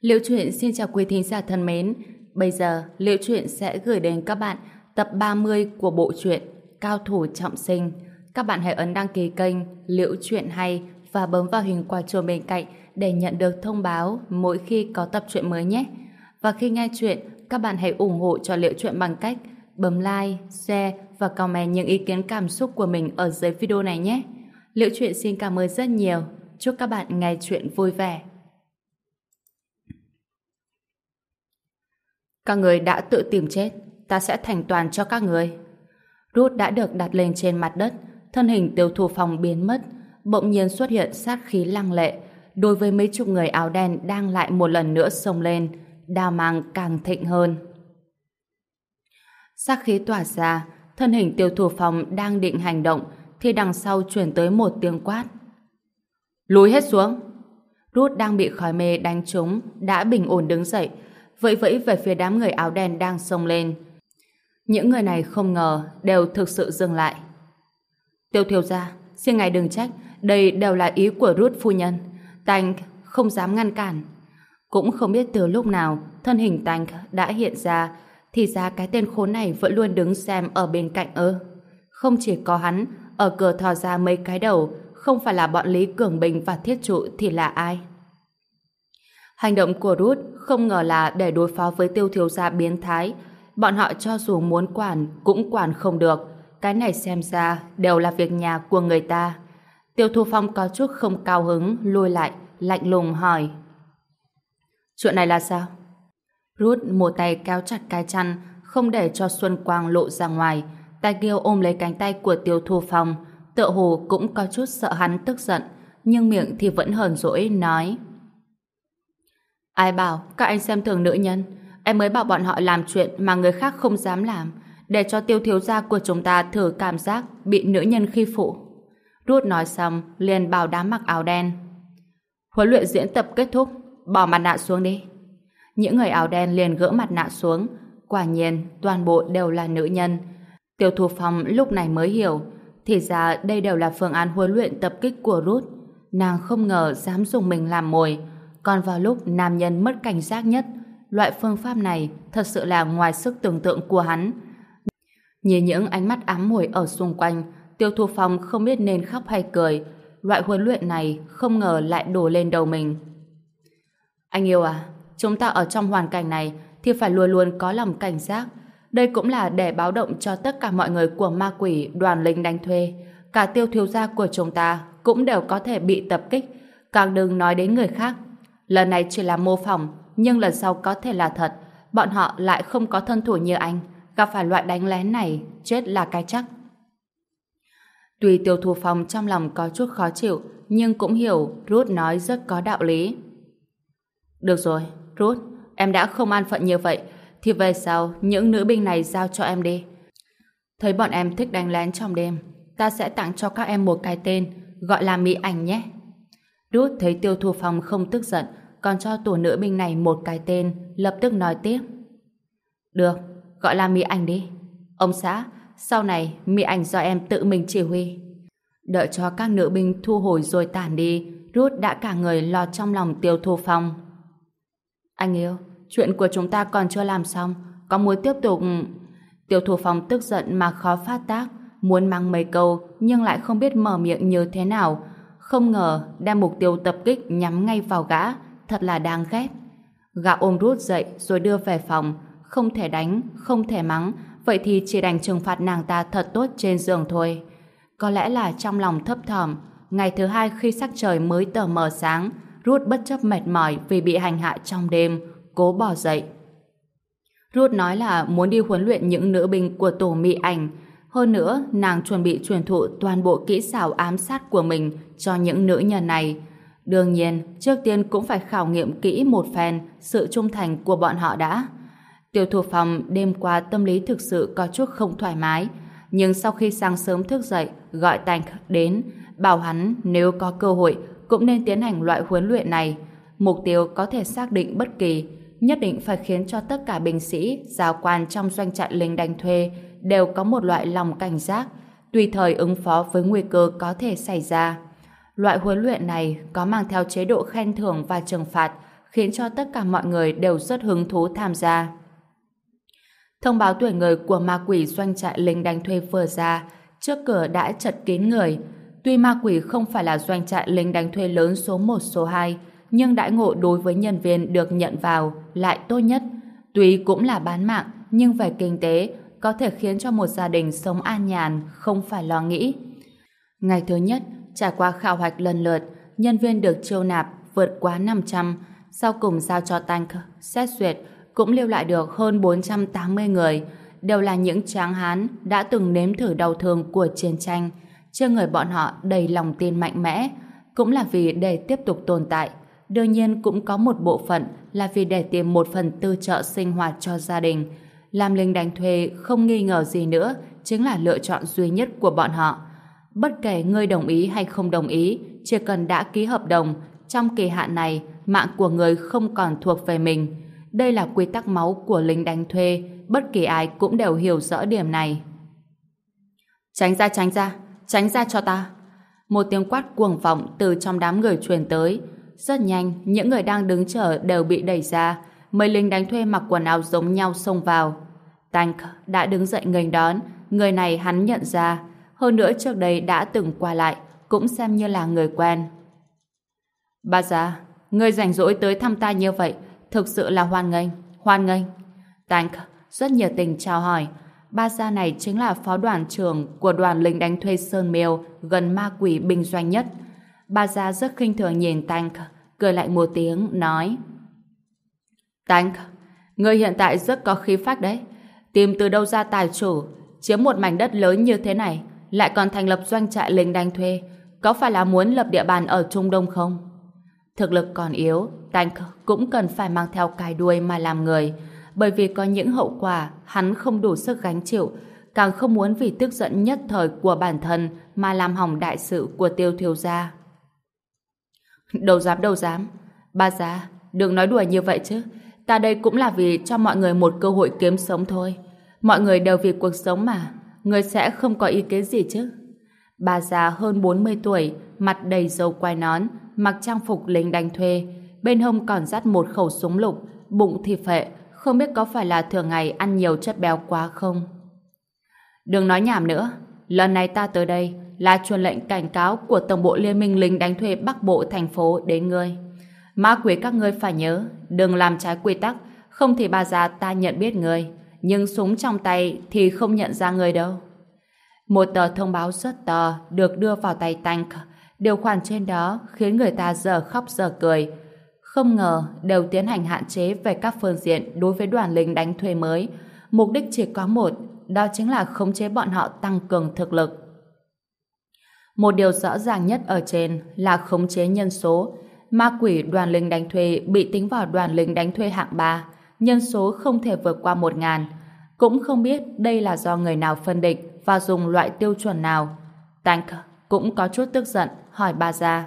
Liễu Chuyện xin chào quý thính giả thân mến. Bây giờ, Liễu Chuyện sẽ gửi đến các bạn tập 30 của bộ truyện Cao thủ trọng sinh. Các bạn hãy ấn đăng ký kênh Liễu Chuyện Hay và bấm vào hình quả chuông bên cạnh để nhận được thông báo mỗi khi có tập truyện mới nhé. Và khi nghe chuyện, các bạn hãy ủng hộ cho Liễu Chuyện bằng cách bấm like, share và comment những ý kiến cảm xúc của mình ở dưới video này nhé. Liễu Chuyện xin cảm ơn rất nhiều. Chúc các bạn nghe chuyện vui vẻ. Các người đã tự tìm chết, ta sẽ thành toàn cho các người. Ruth đã được đặt lên trên mặt đất, thân hình Tiêu Thu Phong biến mất, bỗng nhiên xuất hiện sát khí lăng lệ. Đối với mấy chục người áo đen đang lại một lần nữa xông lên, đao mang càng thịnh hơn. Sát khí tỏa ra, thân hình Tiêu Thu Phong đang định hành động, thì đằng sau truyền tới một tiếng quát. Lùi hết xuống! Ruth đang bị khói mê đánh trúng, đã bình ổn đứng dậy, vẫy vẫy về phía đám người áo đen đang xông lên. Những người này không ngờ đều thực sự dừng lại. Tiêu thiếu gia, xin ngài đừng trách, đây đều là ý của Ruth phu nhân. Tank không dám ngăn cản. Cũng không biết từ lúc nào thân hình Tank đã hiện ra, thì ra cái tên khốn này vẫn luôn đứng xem ở bên cạnh ư? Không chỉ có hắn, ở cửa thò ra mấy cái đầu, không phải là bọn Lý Cường Bình và Thiết Trụ thì là ai? Hành động của Ruth không ngờ là để đối phó với Tiêu thiếu gia biến thái. Bọn họ cho dù muốn quản cũng quản không được. Cái này xem ra đều là việc nhà của người ta. Tiêu Thu Phong có chút không cao hứng, lùi lại, lạnh lùng hỏi. Chuyện này là sao? Ruth một tay kéo chặt cái chăn, không để cho Xuân Quang lộ ra ngoài. Tay kia ôm lấy cánh tay của Tiêu Thu Phong, tựa hồ cũng có chút sợ hắn tức giận, nhưng miệng thì vẫn hờn dỗi nói. Ai bảo các anh xem thường nữ nhân? Em mới bảo bọn họ làm chuyện mà người khác không dám làm, để cho Tiêu thiếu gia của chúng ta thử cảm giác bị nữ nhân khi phụ. Ruth nói xong liền bảo đám mặc áo đen. Huấn luyện diễn tập kết thúc, bỏ mặt nạ xuống đi. Những người áo đen liền gỡ mặt nạ xuống. Quả nhiên toàn bộ đều là nữ nhân. Tiêu Thu Phong lúc này mới hiểu, thì ra đây đều là phương án huấn luyện tập kích của Ruth. Nàng không ngờ dám dùng mình làm mồi. Còn vào lúc nam nhân mất cảnh giác nhất, loại phương pháp này thật sự là ngoài sức tưởng tượng của hắn. Nhìn những ánh mắt ám muội ở xung quanh, Tiêu Thu Phong không biết nên khóc hay cười. Loại huấn luyện này không ngờ lại đổ lên đầu mình. Anh yêu à, chúng ta ở trong hoàn cảnh này thì phải luôn luôn có lòng cảnh giác. Đây cũng là để báo động cho tất cả mọi người của ma quỷ đoàn lính đánh thuê. Cả Tiêu thiếu gia của chúng ta cũng đều có thể bị tập kích. Càng đừng nói đến người khác. Lần này chỉ là mô phỏng, nhưng lần sau có thể là thật. Bọn họ lại không có thân thủ như anh, gặp phải loại đánh lén này, chết là cái chắc. Tuy Tiêu Thu Phong trong lòng có chút khó chịu, nhưng cũng hiểu Ruth nói rất có đạo lý. Được rồi, Ruth, em đã không an phận như vậy, thì về sau những nữ binh này giao cho em đi. Thấy bọn em thích đánh lén trong đêm, ta sẽ tặng cho các em một cái tên, gọi là Mỹ Ảnh nhé. Ruth thấy Tiêu Thu Phong không tức giận, còn cho tổ nữ binh này một cái tên, lập tức nói tiếp. Được, gọi là Mỹ Ảnh đi. Ông xã, sau này Mỹ Ảnh do em tự mình chỉ huy. Đợi cho các nữ binh thu hồi rồi tản đi, Ruth đã cả người lo trong lòng Tiêu Thu Phong. Anh yêu, chuyện của chúng ta còn chưa làm xong, có muốn tiếp tục... Tiêu Thu Phong tức giận mà khó phát tác, muốn mắng mấy câu nhưng lại không biết mở miệng như thế nào. Không ngờ đem mục tiêu tập kích nhắm ngay vào gã, thật là đáng ghét. Gã ôm Ruth dậy rồi đưa về phòng, không thể đánh, không thể mắng, vậy thì chỉ đành trừng phạt nàng ta thật tốt trên giường thôi. Có lẽ là trong lòng thấp thỏm, ngày thứ hai khi sắc trời mới tờ mờ sáng, Ruth bất chấp mệt mỏi vì bị hành hạ trong đêm, cố bỏ dậy. Ruth nói là muốn đi huấn luyện những nữ binh của tổ Mỹ Ảnh. Hơn nữa, nàng chuẩn bị truyền thụ toàn bộ kỹ xảo ám sát của mình cho những nữ nhân này. Đương nhiên, trước tiên cũng phải khảo nghiệm kỹ một phen sự trung thành của bọn họ đã. Tiêu Thu Phong đêm qua tâm lý thực sự có chút không thoải mái, nhưng sau khi sáng sớm thức dậy, gọi Tank đến, bảo hắn nếu có cơ hội cũng nên tiến hành loại huấn luyện này. Mục tiêu có thể xác định bất kỳ, nhất định phải khiến cho tất cả binh sĩ, giáo quan trong doanh trại lính đánh thuê đều có một loại lòng cảnh giác, tùy thời ứng phó với nguy cơ có thể xảy ra. Loại huấn luyện này có mang theo chế độ khen thưởng và trừng phạt, khiến cho tất cả mọi người đều rất hứng thú tham gia. Thông báo tuyển người của ma quỷ doanh trại lính đánh thuê vừa ra, trước cửa đã chật kín người. Tuy ma quỷ không phải là doanh trại lính đánh thuê lớn số 1 số 2, nhưng đãi ngộ đối với nhân viên được nhận vào lại tốt nhất. Tuy cũng là bán mạng, nhưng về kinh tế có thể khiến cho một gia đình sống an nhàn, không phải lo nghĩ. Ngày thứ nhất, trải qua khảo hạch lần lượt, nhân viên được chiêu nạp vượt quá 500, sau cùng giao cho Tank xét duyệt, cũng lưu lại được hơn 480 người, đều là những tráng hán đã từng nếm thử đau thương của chiến tranh. Trên người bọn họ đầy lòng tin mạnh mẽ, cũng là vì để tiếp tục tồn tại. Đương nhiên cũng có một bộ phận là vì để tìm một phần tư trợ sinh hoạt cho gia đình. Làm lính đánh thuê không nghi ngờ gì nữa, chính là lựa chọn duy nhất của bọn họ. Bất kể ngươi đồng ý hay không đồng ý, chỉ cần đã ký hợp đồng, trong kỳ hạn này, mạng của người không còn thuộc về mình. Đây là quy tắc máu của lính đánh thuê, bất kỳ ai cũng đều hiểu rõ điểm này. Tránh ra cho ta. Một tiếng quát cuồng vọng từ trong đám người truyền tới. Rất nhanh, những người đang đứng chờ đều bị đẩy ra. Mấy lính đánh thuê mặc quần áo giống nhau xông vào. Tank đã đứng dậy nghênh đón. Người này hắn nhận ra. Hơn nữa trước đây đã từng qua lại, cũng xem như là người quen. Bà già, người rảnh rỗi tới thăm ta như vậy, thực sự là hoan nghênh. Tank rất nhiệt tình chào hỏi. Ba gia này chính là phó đoàn trưởng của đoàn lính đánh thuê Sơn Miêu gần ma quỷ binh doanh nhất. Ba gia rất khinh thường nhìn Tank, cười lại một tiếng, nói: Tank, người hiện tại rất có khí phách đấy. Tìm từ đâu ra tài chủ, chiếm một mảnh đất lớn như thế này, lại còn thành lập doanh trại lính đánh thuê, có phải là muốn lập địa bàn ở Trung Đông không? Thực lực còn yếu, Tank cũng cần phải mang theo cài đuôi mà làm người, bởi vì có những hậu quả hắn không đủ sức gánh chịu, càng không muốn vì tức giận nhất thời của bản thân mà làm hỏng đại sự của Tiêu thiếu gia. Đâu dám. Ba gia, đừng nói đùa như vậy chứ. Ta đây cũng là vì cho mọi người một cơ hội kiếm sống thôi. Mọi người đều vì cuộc sống mà, người sẽ không có ý kiến gì chứ? Bà già hơn 40 tuổi, mặt đầy râu quai nón, mặc trang phục lính đánh thuê, bên hông còn dắt một khẩu súng lục, bụng thì phệ, không biết có phải là thường ngày ăn nhiều chất béo quá không? Đừng nói nhảm nữa, lần này ta tới đây là truyền lệnh cảnh cáo của Tổng bộ Liên minh lính đánh thuê Bắc Bộ thành phố đến ngươi. Ma quỷ các ngươi phải nhớ, đừng làm trái quy tắc, không thì bà già ta nhận biết ngươi, nhưng súng trong tay thì không nhận ra ngươi đâu. Một tờ thông báo rất to được đưa vào tay Tank. Điều khoản trên đó khiến người ta giờ khóc giờ cười. Không ngờ đều tiến hành hạn chế về các phương diện đối với đoàn lính đánh thuê mới. Mục đích chỉ có một, đó chính là khống chế bọn họ tăng cường thực lực. Một điều rõ ràng nhất ở trên là khống chế nhân số. Ma quỷ đoàn lính đánh thuê bị tính vào đoàn lính đánh thuê hạng 3, nhân số không thể vượt qua 1000. Cũng không biết đây là do người nào phân định và dùng loại tiêu chuẩn nào. Tank cũng có chút tức giận hỏi bà già.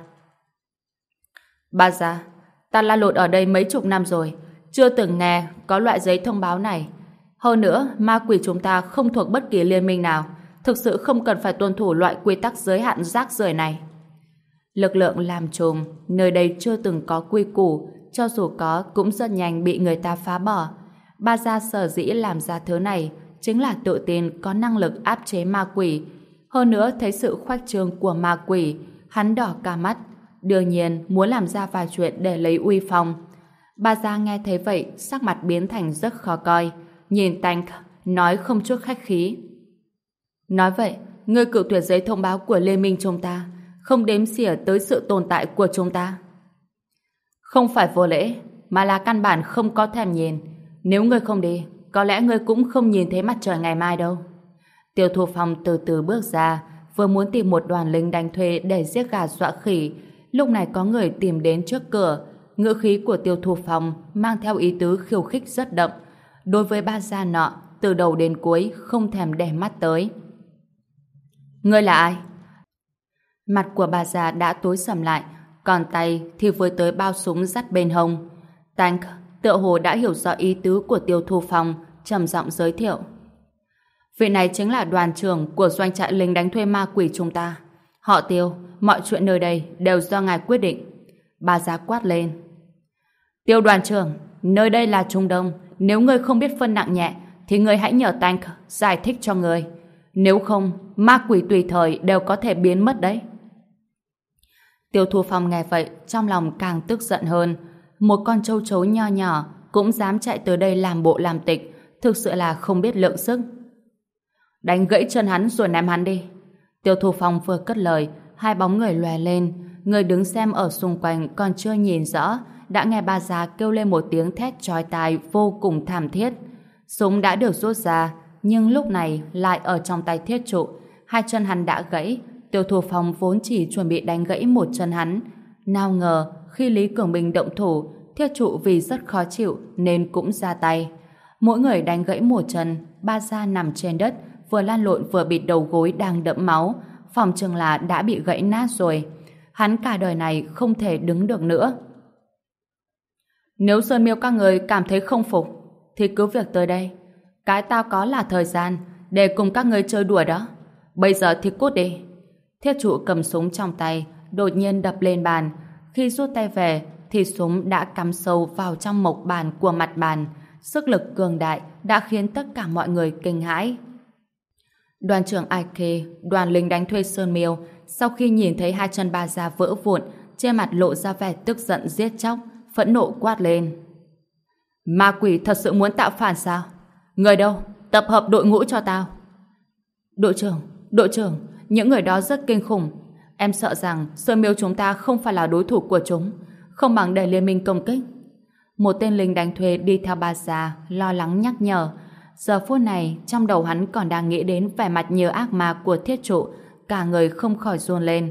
Bà già, ta la lộn ở đây mấy chục năm rồi, chưa từng nghe có loại giấy thông báo này. Hơn nữa, ma quỷ chúng ta không thuộc bất kỳ liên minh nào, thực sự không cần phải tuân thủ loại quy tắc giới hạn rác rưởi này. Lực lượng làm trùm, nơi đây chưa từng có quy củ, cho dù có cũng rất nhanh bị người ta phá bỏ. Ba gia sở dĩ làm ra thứ này chính là tự tin có năng lực áp chế ma quỷ. Hơn nữa thấy sự khoách trương của ma quỷ, hắn đỏ cả mắt, đương nhiên muốn làm ra vài chuyện để lấy uy phong. Ba gia nghe thấy vậy, sắc mặt biến thành rất khó coi, nhìn Tank nói không chút khách khí. Nói vậy, ngươi cự tuyệt giấy thông báo của liên minh chúng ta, không đếm xỉa tới sự tồn tại của chúng ta. Không phải vô lễ, mà là căn bản không có thèm nhìn. Nếu ngươi không đi, có lẽ ngươi cũng không nhìn thấy mặt trời ngày mai đâu. Tiêu Thu Phong từ từ bước ra, vừa muốn tìm một đoàn lính đánh thuê để giết gà dọa khỉ. Lúc này có người tìm đến trước cửa. Ngữ khí của Tiêu Thu Phong mang theo ý tứ khiêu khích rất đậm. Đối với ba gia nọ, từ đầu đến cuối không thèm để mắt tới. Ngươi là ai? Mặt của bà già đã tối sầm lại, còn tay thì với tới bao súng dắt bên hông. Tank tựa hồ đã hiểu rõ ý tứ của Tiêu Thu Phong, trầm giọng giới thiệu. Vị này chính là đoàn trưởng của doanh trại lính đánh thuê ma quỷ chúng ta. Họ Tiêu, mọi chuyện nơi đây đều do ngài quyết định. Bà già quát lên. Tiêu đoàn trưởng, nơi đây là Trung Đông, nếu ngươi không biết phân nặng nhẹ thì ngươi hãy nhờ Tank giải thích cho ngươi. Nếu không, ma quỷ tùy thời đều có thể biến mất đấy. Tiêu Thu Phong nghe vậy, trong lòng càng tức giận hơn. Một con châu chấu nho nhỏ cũng dám chạy tới đây làm bộ làm tịch, thực sự là không biết lượng sức. Đánh gãy chân hắn rồi ném hắn đi. Tiêu Thu Phong vừa cất lời, hai bóng người lòe lên. Người đứng xem ở xung quanh còn chưa nhìn rõ, đã nghe bà già kêu lên một tiếng thét chói tai vô cùng thảm thiết. Súng đã được rút ra, nhưng lúc này lại ở trong tay thiết trụ. Hai chân hắn đã gãy. Tiêu Thu Phong vốn chỉ chuẩn bị đánh gãy một chân hắn. Nào ngờ, khi Lý Cường Bình động thủ, thiết trụ vì rất khó chịu nên cũng ra tay. Mỗi người đánh gãy một chân, ba gia nằm trên đất, vừa lăn lộn vừa bịt đầu gối đang đẫm máu, phòng chừng là đã bị gãy nát rồi. Hắn cả đời này không thể đứng được nữa. Nếu Sơn Miêu các người cảm thấy không phục, thì cứ việc tới đây. Cái tao có là thời gian để cùng các người chơi đùa đó. Bây giờ thì cút đi. Thiết trụ cầm súng trong tay, đột nhiên đập lên bàn. Khi rút tay về, thì súng đã cắm sâu vào trong mộc bàn của mặt bàn. Sức lực cường đại đã khiến tất cả mọi người kinh hãi. Đoàn trưởng Ike, đoàn lính đánh thuê Sơn Miêu, sau khi nhìn thấy hai chân bà già vỡ vụn, trên mặt lộ ra vẻ tức giận giết chóc, phẫn nộ quát lên. Ma quỷ thật sự muốn tạo phản sao? Người đâu? Tập hợp đội ngũ cho tao. Đội trưởng, những người đó rất kinh khủng. Em sợ rằng Sơn Miêu chúng ta không phải là đối thủ của chúng, không bằng để liên minh công kích. Một tên lính đánh thuê đi theo bà già, lo lắng nhắc nhở. Giờ phút này, trong đầu hắn còn đang nghĩ đến vẻ mặt như ác ma của thiết trụ, cả người không khỏi run lên.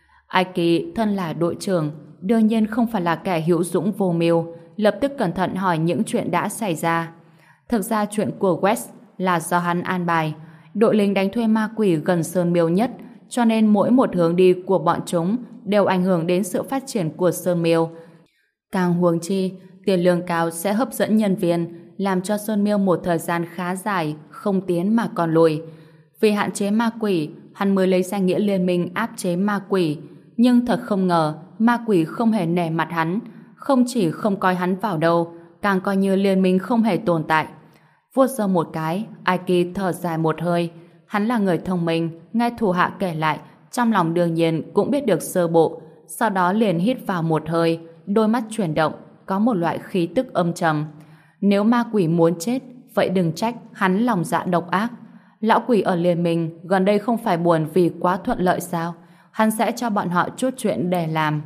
Ike thân là đội trưởng, đương nhiên không phải là kẻ hữu dũng vô mưu, lập tức cẩn thận hỏi những chuyện đã xảy ra. Thực ra chuyện của West là do hắn an bài. Đội lính đánh thuê ma quỷ gần Sơn Miêu nhất, cho nên mỗi một hướng đi của bọn chúng đều ảnh hưởng đến sự phát triển của Sơn Miêu. Càng huống chi, tiền lương cao sẽ hấp dẫn nhân viên, làm cho Sơn Miêu một thời gian khá dài không tiến mà còn lùi. Vì hạn chế ma quỷ, hắn mới lấy danh nghĩa liên minh áp chế ma quỷ. Nhưng thật không ngờ, ma quỷ không hề nể mặt hắn, không chỉ không coi hắn vào đâu, càng coi như liên minh không hề tồn tại. Vuốt râu một cái, Ike thở dài một hơi. Hắn là người thông minh, nghe thủ hạ kể lại, trong lòng đương nhiên cũng biết được sơ bộ. Sau đó liền hít vào một hơi, đôi mắt chuyển động, có một loại khí tức âm trầm. Nếu ma quỷ muốn chết, vậy đừng trách hắn lòng dạ độc ác. Lão quỷ ở liên minh gần đây không phải buồn vì quá thuận lợi sao? Hắn sẽ cho bọn họ chút chuyện để làm.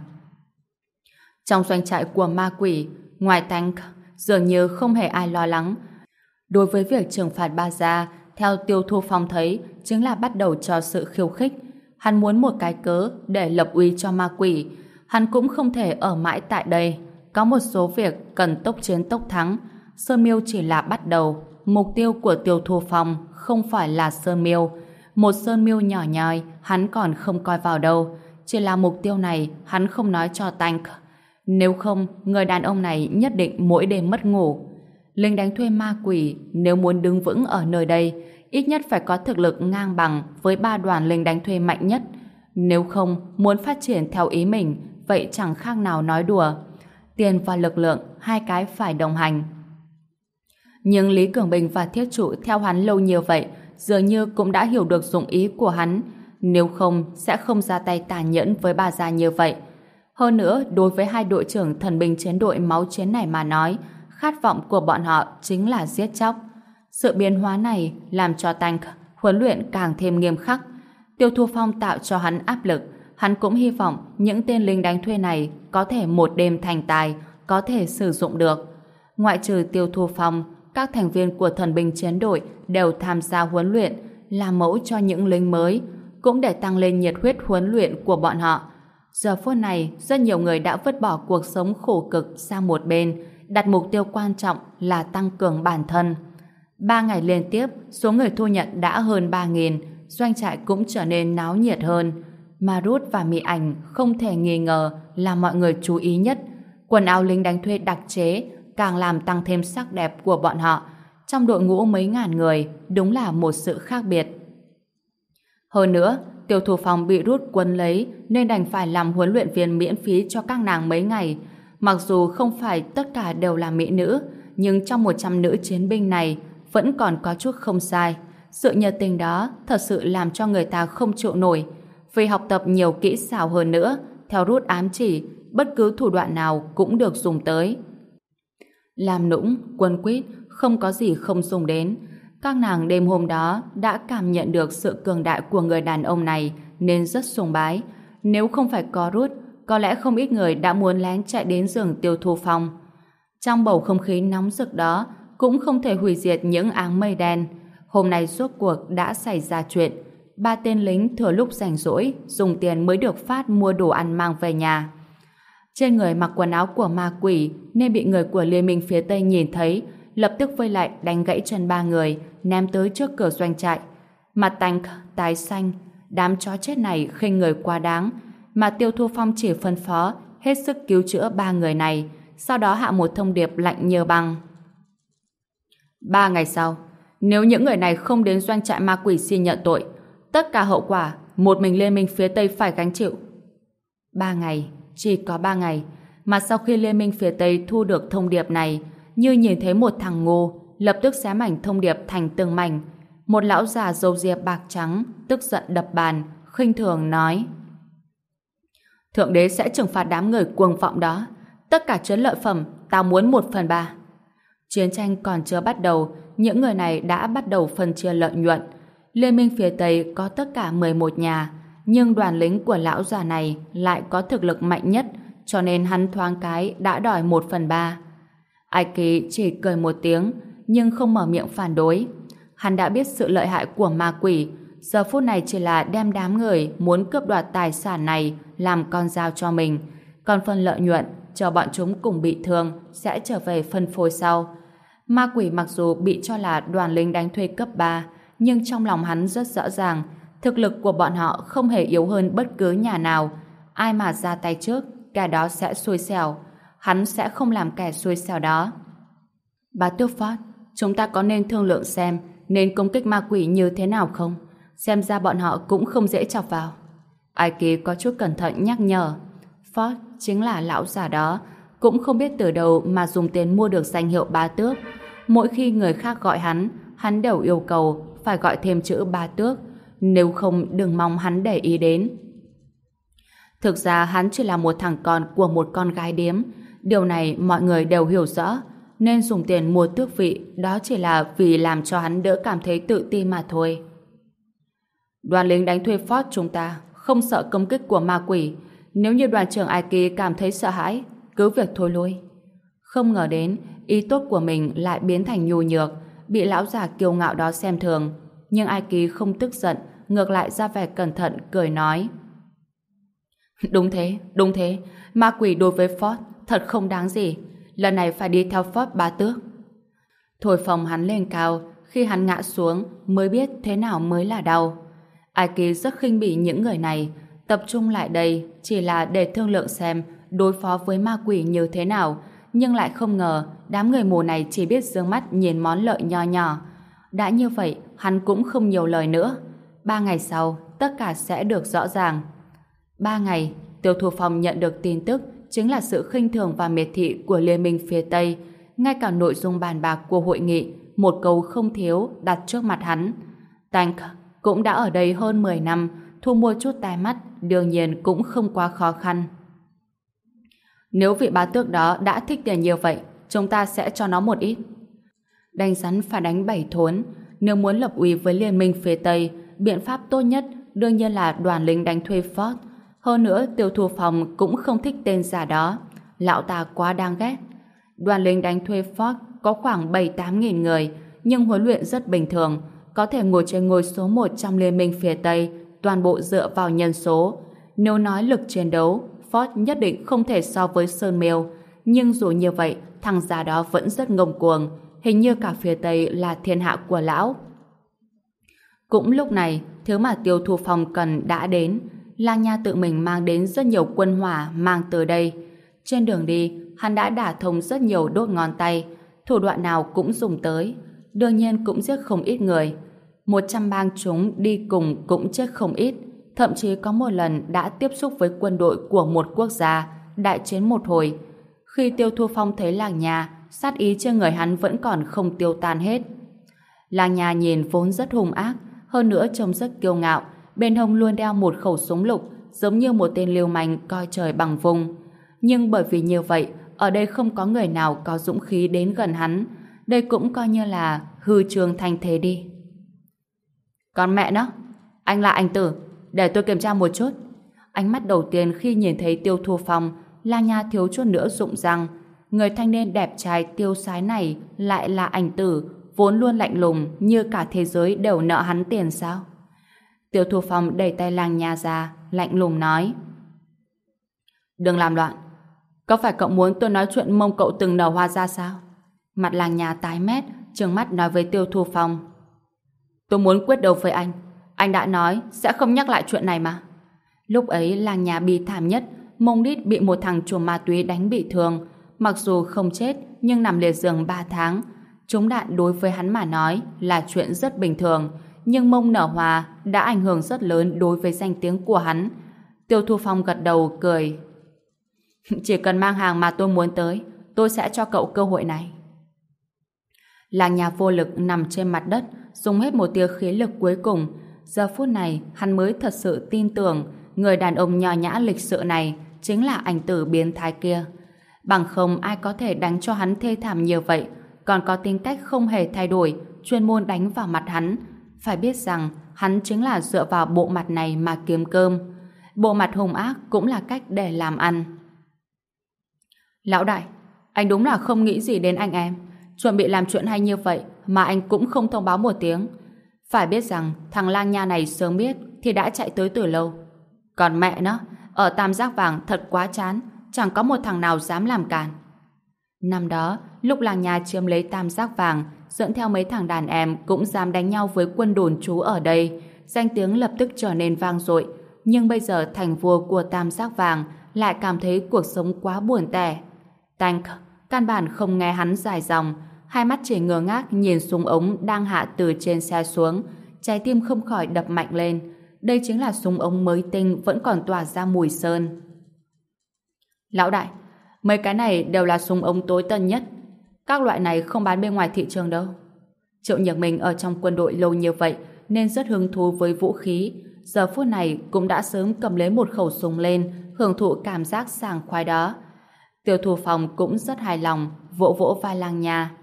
Trong doanh trại của ma quỷ, ngoài Tank, dường như không hề ai lo lắng. Đối với việc trừng phạt Ba Gia, theo Tiêu Thu Phong thấy, chính là bắt đầu cho sự khiêu khích. Hắn muốn một cái cớ để lập uy cho ma quỷ. Hắn cũng không thể ở mãi tại đây. Có một số việc cần tốc chiến tốc thắng. Sơn Miêu chỉ là bắt đầu. Mục tiêu của Tiêu Thu Phong không phải là Sơn Miêu. Một Sơn Miêu nhỏ nhoi, hắn còn không coi vào đâu. Chỉ là mục tiêu này, hắn không nói cho Tank. Nếu không, người đàn ông này nhất định mỗi đêm mất ngủ. Lính đánh thuê ma quỷ, nếu muốn đứng vững ở nơi đây, ít nhất phải có thực lực ngang bằng với ba đoàn lính đánh thuê mạnh nhất. Nếu không, muốn phát triển theo ý mình, vậy chẳng khác nào nói đùa. Tiền và lực lượng, hai cái phải đồng hành. Nhưng Lý Cường Bình và thiết trụ theo hắn lâu như vậy, dường như cũng đã hiểu được dụng ý của hắn. Nếu không, sẽ không ra tay tàn nhẫn với bà già như vậy. Hơn nữa, đối với hai đội trưởng thần binh chiến đội máu chiến này mà nói, khát vọng của bọn họ chính là giết chóc. Sự biến hóa này làm cho Tank huấn luyện càng thêm nghiêm khắc. Tiêu Thu Phong tạo cho hắn áp lực. Hắn cũng hy vọng những tên lính đánh thuê này có thể một đêm thành tài, có thể sử dụng được. Ngoại trừ Tiêu Thu Phong, các thành viên của thần binh chiến đội đều tham gia huấn luyện, làm mẫu cho những lính mới, cũng để tăng lên nhiệt huyết huấn luyện của bọn họ. Giờ phút này, rất nhiều người đã vứt bỏ cuộc sống khổ cực sang một bên, đặt mục tiêu quan trọng là tăng cường bản thân. 3 ngày liên tiếp, số người thu nhận đã hơn 3.000, doanh trại cũng trở nên náo nhiệt hơn. Marut và Mỹ Ảnh không thể nghi ngờ là mọi người chú ý nhất. Quần áo lính đánh thuê đặc chế càng làm tăng thêm sắc đẹp của bọn họ. Trong đội ngũ mấy ngàn người, đúng là một sự khác biệt. Hơn nữa, Tiêu Thu Phong bị rút quân lấy nên đành phải làm huấn luyện viên miễn phí cho các nàng mấy ngày. Mặc dù không phải tất cả đều là mỹ nữ, nhưng trong 100 nữ chiến binh này vẫn còn có chút không sai. Sự nhiệt tình đó thật sự làm cho người ta không chịu nổi. Vì học tập nhiều kỹ xảo hơn nữa, theo Ruth ám chỉ, bất cứ thủ đoạn nào cũng được dùng tới. Làm nũng, quân quýt, không có gì không dùng đến. Các nàng đêm hôm đó đã cảm nhận được sự cường đại của người đàn ông này nên rất sùng bái. Nếu không phải có Ruth, có lẽ không ít người đã muốn lén chạy đến giường Tiêu Thu Phong. Trong bầu không khí nóng rực đó cũng không thể hủy diệt những áng mây đen. Hôm nay rốt cuộc đã xảy ra chuyện. 3 tên lính thừa lúc rảnh rỗi dùng tiền mới được phát mua đồ ăn mang về nhà. Trên người mặc quần áo của ma quỷ nên bị người của Liên minh phía Tây nhìn thấy, lập tức vây lại đánh gãy chân 3 người, ném tới trước cửa doanh trại. Mặt tanh tái xanh, đám chó chết này khinh người quá đáng, mà Tiêu Thu Phong chỉ phân phó hết sức cứu chữa 3 người này, sau đó hạ một thông điệp lạnh như băng. 3 ngày sau, nếu những người này không đến doanh trại ma quỷ xin nhận tội, tất cả hậu quả một mình Liên minh phía Tây phải gánh chịu. 3 ngày, chỉ có 3 ngày, mà sau khi Liên minh phía Tây thu được thông điệp này, như nhìn thấy một thằng ngu, lập tức xé mảnh thông điệp thành từng mảnh. Một lão già râu ria bạc trắng tức giận đập bàn, khinh thường nói: Thượng đế sẽ trừng phạt đám người cuồng vọng đó. Tất cả chứa lợi phẩm, tao muốn 1/3. Chiến tranh còn chưa bắt đầu, những người này đã bắt đầu phân chia lợi nhuận. Liên minh phía Tây có tất cả 11 nhà, nhưng đoàn lính của lão già này lại có thực lực mạnh nhất, cho nên hắn thoáng cái đã đòi 1/3. Ai Kỳ chỉ cười một tiếng, nhưng không mở miệng phản đối. Hắn đã biết sự lợi hại của ma quỷ, giờ phút này chỉ là đem đám người muốn cướp đoạt tài sản này làm con dao cho mình, còn phần lợi nhuận chờ bọn chúng cùng bị thương sẽ trở về phân phối sau. Ma quỷ mặc dù bị cho là đoàn lính đánh thuê cấp 3, nhưng trong lòng hắn rất rõ ràng, thực lực của bọn họ không hề yếu hơn bất cứ nhà nào. Ai mà ra tay trước, kẻ đó sẽ xui xẻo. Hắn sẽ không làm kẻ xui xẻo đó. Bà Tước Ford, chúng ta có nên thương lượng xem nên công kích ma quỷ như thế nào không? Xem ra bọn họ cũng không dễ chọc vào. Ai Kỳ có chút cẩn thận nhắc nhở. Ford chính là lão già đó, cũng không biết từ đâu mà dùng tiền mua được danh hiệu bá tước. Mỗi khi người khác gọi hắn đều yêu cầu phải gọi thêm chữ bá tước, nếu không đừng mong hắn để ý đến. Thực ra hắn chỉ là một thằng con của một con gái điếm, điều này mọi người đều hiểu rõ, nên dùng tiền mua tước vị đó chỉ là vì làm cho hắn đỡ cảm thấy tự ti mà thôi. Đoàn lính đánh thuê Ford chúng ta không sợ công kích của ma quỷ. Nếu như đoàn trưởng Ai Kỳ cảm thấy sợ hãi, cứ việc thôi lui. Không ngờ đến ý tốt của mình lại biến thành nhu nhược, bị lão già kiêu ngạo đó xem thường. Nhưng Ai Kỳ không tức giận, ngược lại ra vẻ cẩn thận cười nói: Đúng thế, ma quỷ đối với Ford thật không đáng gì. Lần này phải đi theo Ford bá tước. Thổi phồng hắn lên cao, khi hắn ngã xuống mới biết thế nào mới là đau. Ai Kỳ rất khinh bỉ những người này, tập trung lại đây chỉ là để thương lượng xem đối phó với ma quỷ như thế nào, nhưng lại không ngờ đám người mù này chỉ biết dương mắt nhìn món lợi nho nhỏ. Đã như vậy, hắn cũng không nhiều lời nữa. 3 ngày sau, tất cả sẽ được rõ ràng. 3 ngày, Tiêu Thu Phong nhận được tin tức chính là sự khinh thường và miệt thị của Liên minh phía Tây. Ngay cả nội dung bàn bạc của hội nghị, một câu không thiếu đặt trước mặt hắn. Tank cũng đã ở đây hơn 10 năm, thu mua chút tai mắt đương nhiên cũng không quá khó khăn. Nếu vị bá tước đó đã thích tiền nhiều vậy, chúng ta sẽ cho nó một ít. Đánh rắn phải đánh 7 thốn. Nếu muốn lập uy với Liên minh phía Tây, biện pháp tốt nhất đương nhiên là đoàn lính đánh thuê Ford. Hơn nữa, Tiêu Thu Phong cũng không thích tên giả đó. Lão ta quá đáng ghét. Đoàn lính đánh thuê Ford có khoảng 7-8 nghìn người, nhưng huấn luyện rất bình thường, có thể ngồi trên ngôi số 1 trong Liên minh phía Tây, toàn bộ dựa vào nhân số. Nếu nói lực chiến đấu, Ford nhất định không thể so với Sơn Miêu, nhưng dù như vậy, thằng già đó vẫn rất ngông cuồng, hình như cả phía Tây là thiên hạ của lão. Cũng lúc này, thứ mà Tiêu Thu Phong cần đã đến. Lang Nha tự mình mang đến rất nhiều quân hỏa mang từ đây. Trên đường đi, hắn đã đả thông rất nhiều đốt ngón tay, thủ đoạn nào cũng dùng tới. Đương nhiên cũng giết không ít người. 100 bang chúng đi cùng cũng chết không ít. Thậm chí có một lần đã tiếp xúc với quân đội của một quốc gia, đại chiến một hồi. Khi Tiêu Thu Phong thấy Làng Nha, sát ý trên người hắn vẫn còn không tiêu tan hết. Làng Nha nhìn vốn rất hung ác, hơn nữa trông rất kiêu ngạo, bên hông luôn đeo một khẩu súng lục, giống như một tên lưu manh coi trời bằng vùng. Nhưng bởi vì như vậy, ở đây không có người nào có dũng khí đến gần hắn. Đây cũng coi như là hư trương thanh thế đi. Còn mẹ nó, anh là anh Tử, để tôi kiểm tra một chút. Ánh mắt đầu tiên khi nhìn thấy Tiêu Thu Phong, Làng Nha thiếu chút nữa rụng răng. Người thanh niên đẹp trai tiêu sái này lại là anh Tử, vốn luôn lạnh lùng như cả thế giới đều nợ hắn tiền sao? Tiêu Thu Phong đẩy tay Làng Nha ra, lạnh lùng nói: đừng làm loạn. Có phải cậu muốn tôi nói chuyện mông cậu từng nở hoa ra sao? Mặt Làng Nha tái mét, trừng mắt nói với Tiêu Thu Phong: tôi muốn quyết đấu với anh. Anh đã nói sẽ không nhắc lại chuyện này mà. Lúc ấy Làng Nha bi thảm nhất, mông đít bị một thằng trùm ma túy đánh bị thương. Mặc dù không chết, nhưng nằm liệt giường 3 tháng. Trúng đạn đối với hắn mà nói là chuyện rất bình thường, nhưng mông nở hoa đã ảnh hưởng rất lớn đối với danh tiếng của hắn. Tiêu Thu Phong gật đầu cười: chỉ cần mang hàng mà tôi muốn tới, tôi sẽ cho cậu cơ hội này. Làng Nha vô lực nằm trên mặt đất, dùng hết một tia khí lực cuối cùng. Giờ phút này hắn mới thật sự tin tưởng người đàn ông nho nhã lịch sự này chính là anh Tử biến thái kia. Bằng không ai có thể đánh cho hắn thê thảm như vậy, còn có tính cách không hề thay đổi, chuyên môn đánh vào mặt hắn. Phải biết rằng hắn chính là dựa vào bộ mặt này mà kiếm cơm. Bộ mặt hung ác cũng là cách để làm ăn. Lão đại, anh đúng là không nghĩ gì đến anh em. Chuẩn bị làm chuyện hay như vậy mà anh cũng không thông báo một tiếng. Phải biết rằng thằng Lang Nha này sớm biết thì đã chạy tới từ lâu. Còn mẹ nó, ở Tam Giác Vàng thật quá chán, chẳng có một thằng nào dám làm cản. Năm đó, lúc Làng Nha chiếm lấy Tam Giác Vàng, dẫn theo mấy thằng đàn em cũng dám đánh nhau với quân đồn trú ở đây, danh tiếng lập tức trở nên vang dội. Nhưng bây giờ thành vua của Tam Giác Vàng lại cảm thấy cuộc sống quá buồn tẻ. Tank căn bản không nghe hắn dài dòng, hai mắt chỉ ngơ ngác nhìn súng ống đang hạ từ trên xe xuống, trái tim không khỏi đập mạnh lên. Đây chính là súng ống mới tinh vẫn còn tỏa ra mùi sơn. Lão đại, mấy cái này đều là súng ống tối tân nhất. Các loại này không bán bên ngoài thị trường đâu. Triệu Nhật Minh ở trong quân đội lâu như vậy nên rất hứng thú với vũ khí. Giờ phút này cũng đã sớm cầm lấy một khẩu súng lên, hưởng thụ cảm giác sảng khoái đó. Tiêu Thu Phong cũng rất hài lòng, vỗ vỗ vai Làng Nha.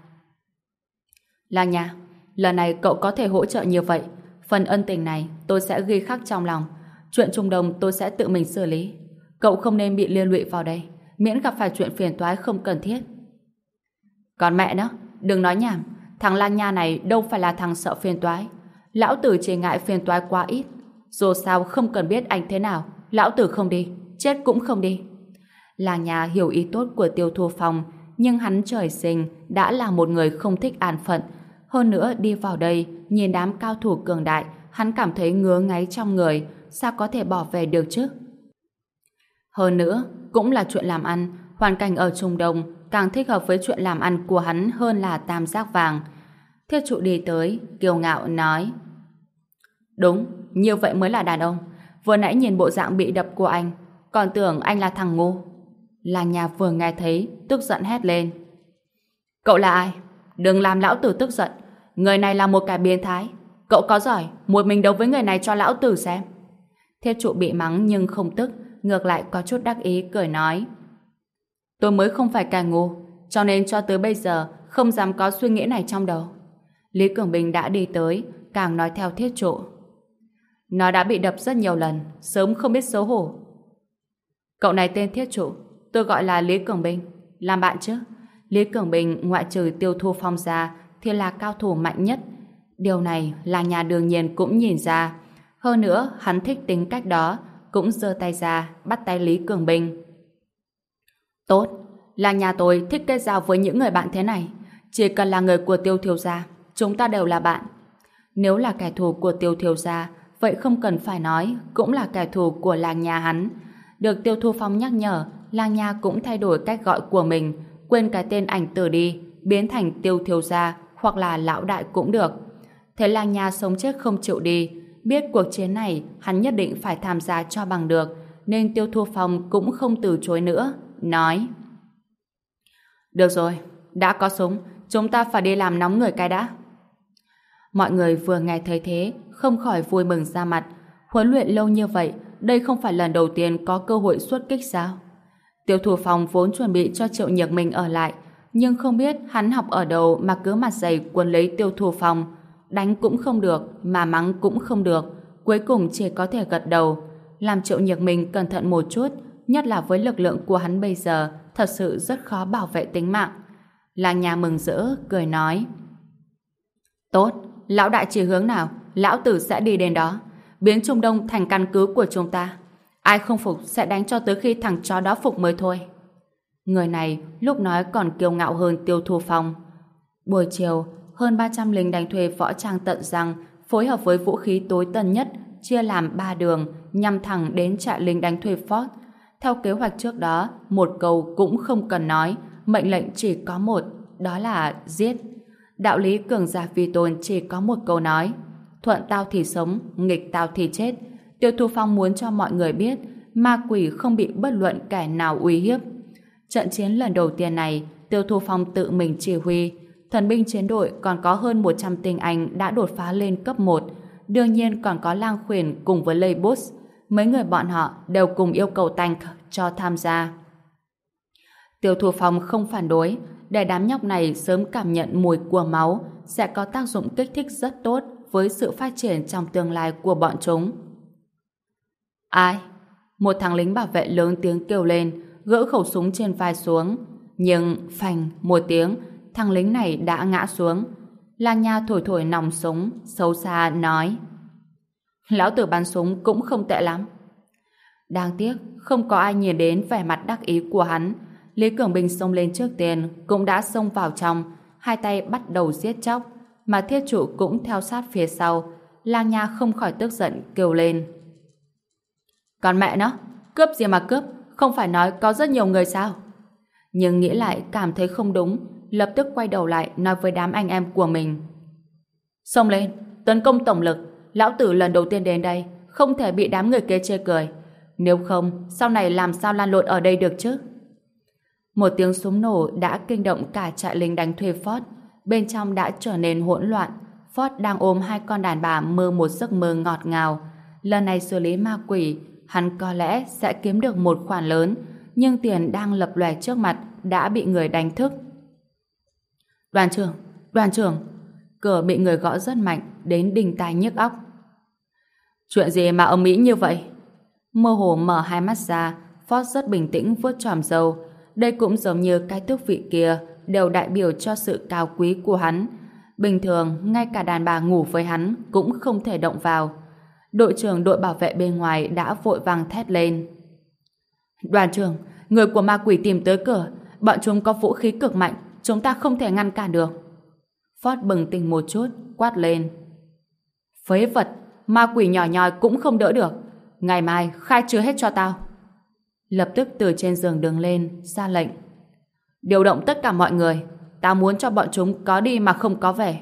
Làng Nha, lần này cậu có thể hỗ trợ như vậy. Phần ân tình này tôi sẽ ghi khắc trong lòng. Chuyện Trung Đông tôi sẽ tự mình xử lý. Cậu không nên bị liên lụy vào đây, miễn gặp phải chuyện phiền toái không cần thiết. Còn mẹ nó, đừng nói nhảm. Thằng Làng Nha này đâu phải là thằng sợ phiền toái. Lão tử chỉ ngại phiền toái quá ít. Dù sao không cần biết anh thế nào, lão tử không đi, chết cũng không đi. Làng Nha hiểu ý tốt của Tiêu Thu Phong, nhưng hắn trời sinh đã là một người không thích an phận. Hơn nữa đi vào đây, nhìn đám cao thủ cường đại, hắn cảm thấy ngứa ngáy trong người, sao có thể bỏ về được chứ? Hơn nữa, cũng là chuyện làm ăn, hoàn cảnh ở Trung Đông càng thích hợp với chuyện làm ăn của hắn hơn là Tam Giác Vàng. Thiết trụ đi tới, kiêu ngạo nói: đúng, như vậy mới là đàn ông. Vừa nãy nhìn bộ dạng bị đập của anh, còn tưởng anh là thằng ngu. Làng Nha vừa nghe thấy, tức giận hét lên: cậu là ai? Đừng làm lão tử tức giận. Người này là một cái biến thái. Cậu có giỏi, một mình đấu với người này cho lão tử xem. Thiết trụ bị mắng nhưng không tức, ngược lại có chút đắc ý cười nói: tôi mới không phải kẻ ngu, cho nên cho tới bây giờ không dám có suy nghĩ này trong đầu. Lý Cường Bình đã đi tới, càng nói theo thiết trụ: nó đã bị đập rất nhiều lần, sớm không biết xấu hổ. Cậu này tên thiết trụ, tôi gọi là Lý Cường Bình, làm bạn chứ? Lý Cường Bình ngoại trừ Tiêu Thu Phong ra thì là cao thủ mạnh nhất. Điều này Làng Nha đương nhiên cũng nhìn ra. Hơn nữa hắn thích tính cách đó, cũng giơ tay ra bắt tay Lý Cường Bình. Tốt, Làng Nha tôi thích kết giao với những người bạn thế này. Chỉ cần là người của Tiêu thiếu gia, chúng ta đều là bạn. Nếu là kẻ thù của Tiêu thiếu gia, vậy không cần phải nói, cũng là kẻ thù của Làng Nha hắn. Được Tiêu Thu Phong nhắc nhở, Làng Nha cũng thay đổi cách gọi của mình, quên cái tên Ảnh Tử đi, biến thành Tiêu thiếu gia hoặc là lão đại cũng được. Thế Làng Nha sống chết không chịu đi, biết cuộc chiến này hắn nhất định phải tham gia cho bằng được, nên Tiêu Thu Phong cũng không từ chối nữa, nói: Được rồi, đã có súng, chúng ta phải đi làm nóng người cái đã. Mọi người vừa nghe thấy thế, không khỏi vui mừng ra mặt. Huấn luyện lâu như vậy, đây không phải lần đầu tiên có cơ hội xuất kích sao? Tiêu Thủ Phong vốn chuẩn bị cho Triệu Nhược Minh ở lại, nhưng không biết hắn học ở đâu mà cứ mặt dày quấn lấy Tiêu Thủ Phong. Đánh cũng không được, mà mắng cũng không được, cuối cùng chỉ có thể gật đầu. Làm Triệu Nhược Minh cẩn thận một chút, nhất là với lực lượng của hắn bây giờ, thật sự rất khó bảo vệ tính mạng. Lang Nha mừng rỡ, cười nói: Tốt, lão đại chỉ hướng nào, lão tử sẽ đi đến đó, biến Trung Đông thành căn cứ của chúng ta. Ai không phục sẽ đánh cho tới khi thằng chó đó phục mới thôi. Người này lúc nói còn kiêu ngạo hơn Tiêu Thu Phong. Buổi chiều, hơn 300 lính đánh thuê võ trang tận răng, phối hợp với vũ khí tối tân nhất, chia làm 3 đường, nhằm thẳng đến trại lính đánh thuê Fort. Theo kế hoạch trước đó, một câu cũng không cần nói, mệnh lệnh chỉ có một, đó là giết. Đạo lý cường giả vi tôn chỉ có một câu nói: thuận tao thì sống, nghịch tao thì chết. Tiêu Thu Phong muốn cho mọi người biết ma quỷ không bị bất luận kẻ nào uy hiếp. Trận chiến lần đầu tiên này, Tiêu Thu Phong tự mình chỉ huy. Thần binh chiến đội còn có hơn 100 tinh anh đã đột phá lên cấp 1. Đương nhiên còn có Lang Khuyển cùng với Lê Bus. Mấy người bọn họ đều cùng yêu cầu Tank cho tham gia. Tiêu Thu Phong không phản đối, để đám nhóc này sớm cảm nhận mùi của máu sẽ có tác dụng kích thích rất tốt với sự phát triển trong tương lai của bọn chúng. Ai? Một thằng lính bảo vệ lớn tiếng kêu lên, gỡ khẩu súng trên vai xuống. Nhưng phành một tiếng, thằng lính này đã ngã xuống. Lang Nha thổi thổi nòng súng, xấu xa nói: Lão tử bắn súng cũng không tệ lắm. Đáng tiếc, không có ai nhìn đến vẻ mặt đắc ý của hắn. Lý Cường Bình xông lên trước tiên, cũng đã xông vào trong, hai tay bắt đầu giết chóc, mà Thiết Trụ cũng theo sát phía sau. Lang Nha không khỏi tức giận kêu lên: Còn mẹ nó, cướp gì mà cướp, không phải nói có rất nhiều người sao? Nhưng nghĩ lại cảm thấy không đúng, lập tức quay đầu lại nói với đám anh em của mình: Xông lên, tấn công tổng lực, lão tử lần đầu tiên đến đây, không thể bị đám người kia chê cười. Nếu không, sau này làm sao lan lộn ở đây được chứ? Một tiếng súng nổ đã kinh động cả trại lính đánh thuê Ford. Bên trong đã trở nên hỗn loạn. Ford đang ôm hai con đàn bà mơ một giấc mơ ngọt ngào. Lần này xử lý ma quỷ, hắn có lẽ sẽ kiếm được một khoản lớn, nhưng tiền đang lập lòe trước mặt đã bị người đánh thức. Đoàn trưởng, cửa bị người gõ rất mạnh, đến đinh tai nhức óc. Chuyện gì mà ầm ĩ như vậy? Mơ hồ mở hai mắt ra, Ford rất bình tĩnh vuốt chòm râu. Đây cũng giống như cái tước vị kia, đều đại biểu cho sự cao quý của hắn. Bình thường, ngay cả đàn bà ngủ với hắn cũng không thể động vào. Đội trưởng đội bảo vệ bên ngoài đã vội vàng thét lên: Đoàn trưởng, người của ma quỷ tìm tới cửa, bọn chúng có vũ khí cực mạnh, chúng ta không thể ngăn cản được. Ford bừng tỉnh một chút, quát lên: Phế vật, ma quỷ nhỏ nhoi cũng không đỡ được, ngày mai khai trừ hết cho tao. Lập tức từ trên giường đứng lên, ra lệnh: Điều động tất cả mọi người, tao muốn cho bọn chúng có đi mà không có về.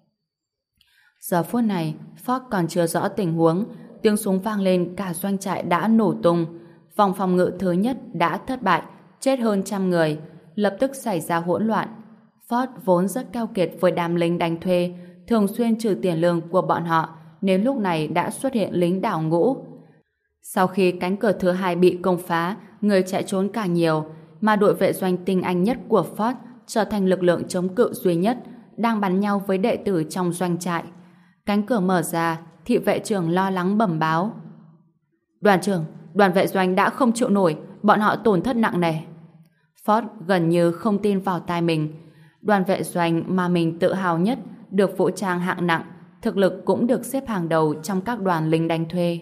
Giờ phút này, Ford còn chưa rõ tình huống, tiếng súng vang lên cả doanh trại đã nổ tung. Vòng phòng ngự thứ nhất đã thất bại, chết hơn 100 người, lập tức xảy ra hỗn loạn. Ford vốn rất keo kiệt với đám lính đánh thuê, thường xuyên trừ tiền lương của bọn họ, nên lúc này đã xuất hiện lính đảo ngũ. Sau khi cánh cửa thứ hai bị công phá, người chạy trốn càng nhiều, mà đội vệ doanh tinh anh nhất của Ford trở thành lực lượng chống cự duy nhất, đang bắn nhau với đệ tử trong doanh trại. Cánh cửa mở ra, thị vệ trưởng lo lắng bẩm báo: Đoàn trưởng, đoàn vệ doanh đã không chịu nổi, bọn họ tổn thất nặng nề. Ford gần như không tin vào tai mình. Đoàn vệ doanh mà mình tự hào nhất, được vũ trang hạng nặng, thực lực cũng được xếp hàng đầu trong các đoàn lính đánh thuê.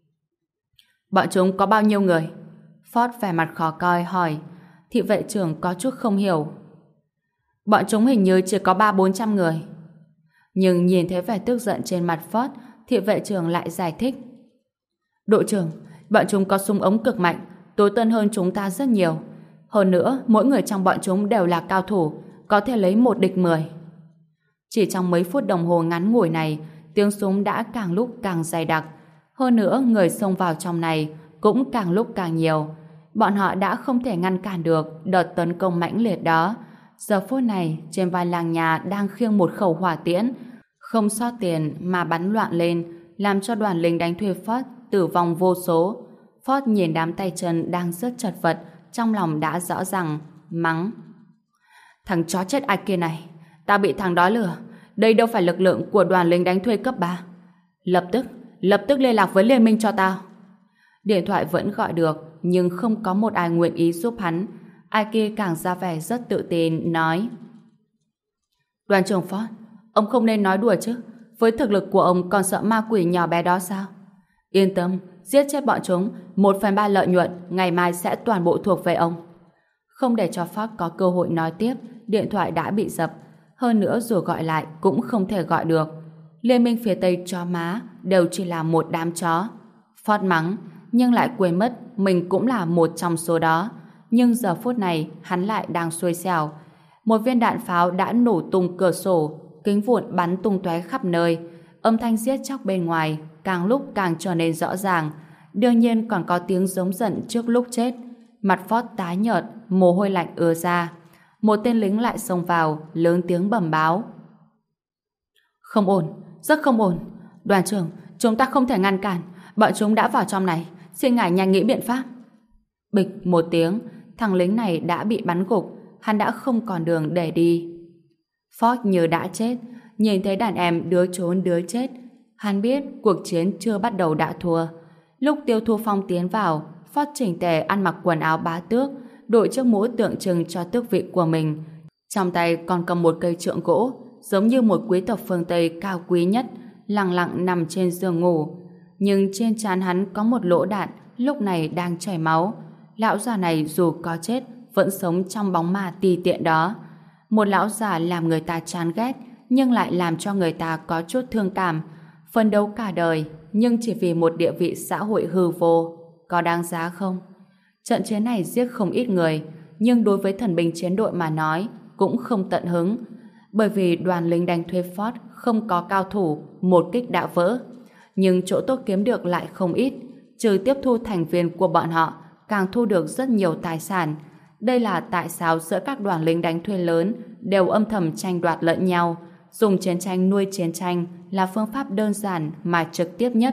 Bọn chúng có bao nhiêu người? Ford vẻ mặt khó coi hỏi. Thị vệ trưởng có chút không hiểu. Bọn chúng hình như chỉ có 300-400 người. Nhưng nhìn thấy vẻ tức giận trên mặt Ford, thị vệ trưởng lại giải thích: Đội trưởng, bọn chúng có súng ống cực mạnh, tối tân hơn chúng ta rất nhiều. Hơn nữa, mỗi người trong bọn chúng đều là cao thủ, có thể lấy 1 địch 10. Chỉ trong mấy phút đồng hồ ngắn ngủi này, tiếng súng đã càng lúc càng dày đặc. Hơn nữa, người xông vào trong này cũng càng lúc càng nhiều. Bọn họ đã không thể ngăn cản được đợt tấn công mãnh liệt đó. Giờ phút này, trên vai làng nhà đang khiêng một khẩu hỏa tiễn, không sót tiền mà bắn loạn lên, làm cho đoàn lính đánh thuê Ford tử vong vô số. Ford nhìn đám tay chân đang rất chật vật, trong lòng đã rõ ràng, mắng. Thằng chó chết ai kia này, ta bị thằng đó lừa, đây đâu phải lực lượng của đoàn lính đánh thuê cấp 3. Lập tức liên lạc với liên minh cho tao. Điện thoại vẫn gọi được, nhưng không có một ai nguyện ý giúp hắn. Ai kia càng ra vẻ rất tự tin, nói: Đoàn trưởng Ford, ông không nên nói đùa chứ. Với thực lực của ông còn sợ ma quỷ nhỏ bé đó sao? Yên tâm, giết chết bọn chúng, 1/3 lợi nhuận ngày mai sẽ toàn bộ thuộc về ông. Không để cho Ford có cơ hội nói tiếp, điện thoại đã bị dập. Hơn nữa dù gọi lại cũng không thể gọi được. Liên minh phía Tây chó má đều chỉ là một đám chó. Ford mắng, nhưng lại quên mất mình cũng là một trong số đó. Nhưng giờ phút này hắn lại đang xuôi xẻo. Một viên đạn pháo đã nổ tung cửa sổ, kính vụn bắn tung tóe khắp nơi. Âm thanh giết chóc bên ngoài càng lúc càng trở nên rõ ràng. Đương nhiên còn có tiếng giống giận trước lúc chết. Mặt Ford tái nhợt, mồ hôi lạnh ứa ra. Một tên lính lại xông vào, lớn tiếng bẩm báo. Không ổn, rất không ổn. Đoàn trưởng, chúng ta không thể ngăn cản. Bọn chúng đã vào trong này. Xin ngài nhanh nghĩ biện pháp. Bịch một tiếng, thằng lính này đã bị bắn gục. Hắn đã không còn đường để đi. Ford như đã chết. Nhìn thấy đàn em đứa trốn đứa chết, hắn biết cuộc chiến chưa bắt đầu đã thua. Lúc Tiêu Thu Phong tiến vào, Ford chỉnh tề ăn mặc quần áo bá tước, đội chiếc mũ tượng trưng cho tước vị của mình. Trong tay còn cầm một cây trượng gỗ, giống như một quý tộc phương Tây cao quý nhất, lặng lặng nằm trên giường ngủ. Nhưng trên trán hắn có một lỗ đạn, lúc này đang chảy máu. Lão già này dù có chết, vẫn sống trong bóng ma tì tiện đó. Một lão già làm người ta chán ghét, nhưng lại làm cho người ta có chút thương cảm. Phấn đấu cả đời, nhưng chỉ vì một địa vị xã hội hư vô, có đáng giá không? Trận chiến này giết không ít người, nhưng đối với thần binh chiến đội mà nói, cũng không tận hứng. Bởi vì đoàn lính đánh thuê Ford không có cao thủ, một kích đã vỡ. Nhưng chỗ tốt kiếm được lại không ít. Trừ tiếp thu thành viên của bọn họ, càng thu được rất nhiều tài sản. Đây là tại sao giữa các đoàn lính đánh thuê lớn đều âm thầm tranh đoạt lẫn nhau. Dùng chiến tranh nuôi chiến tranh là phương pháp đơn giản mà trực tiếp nhất.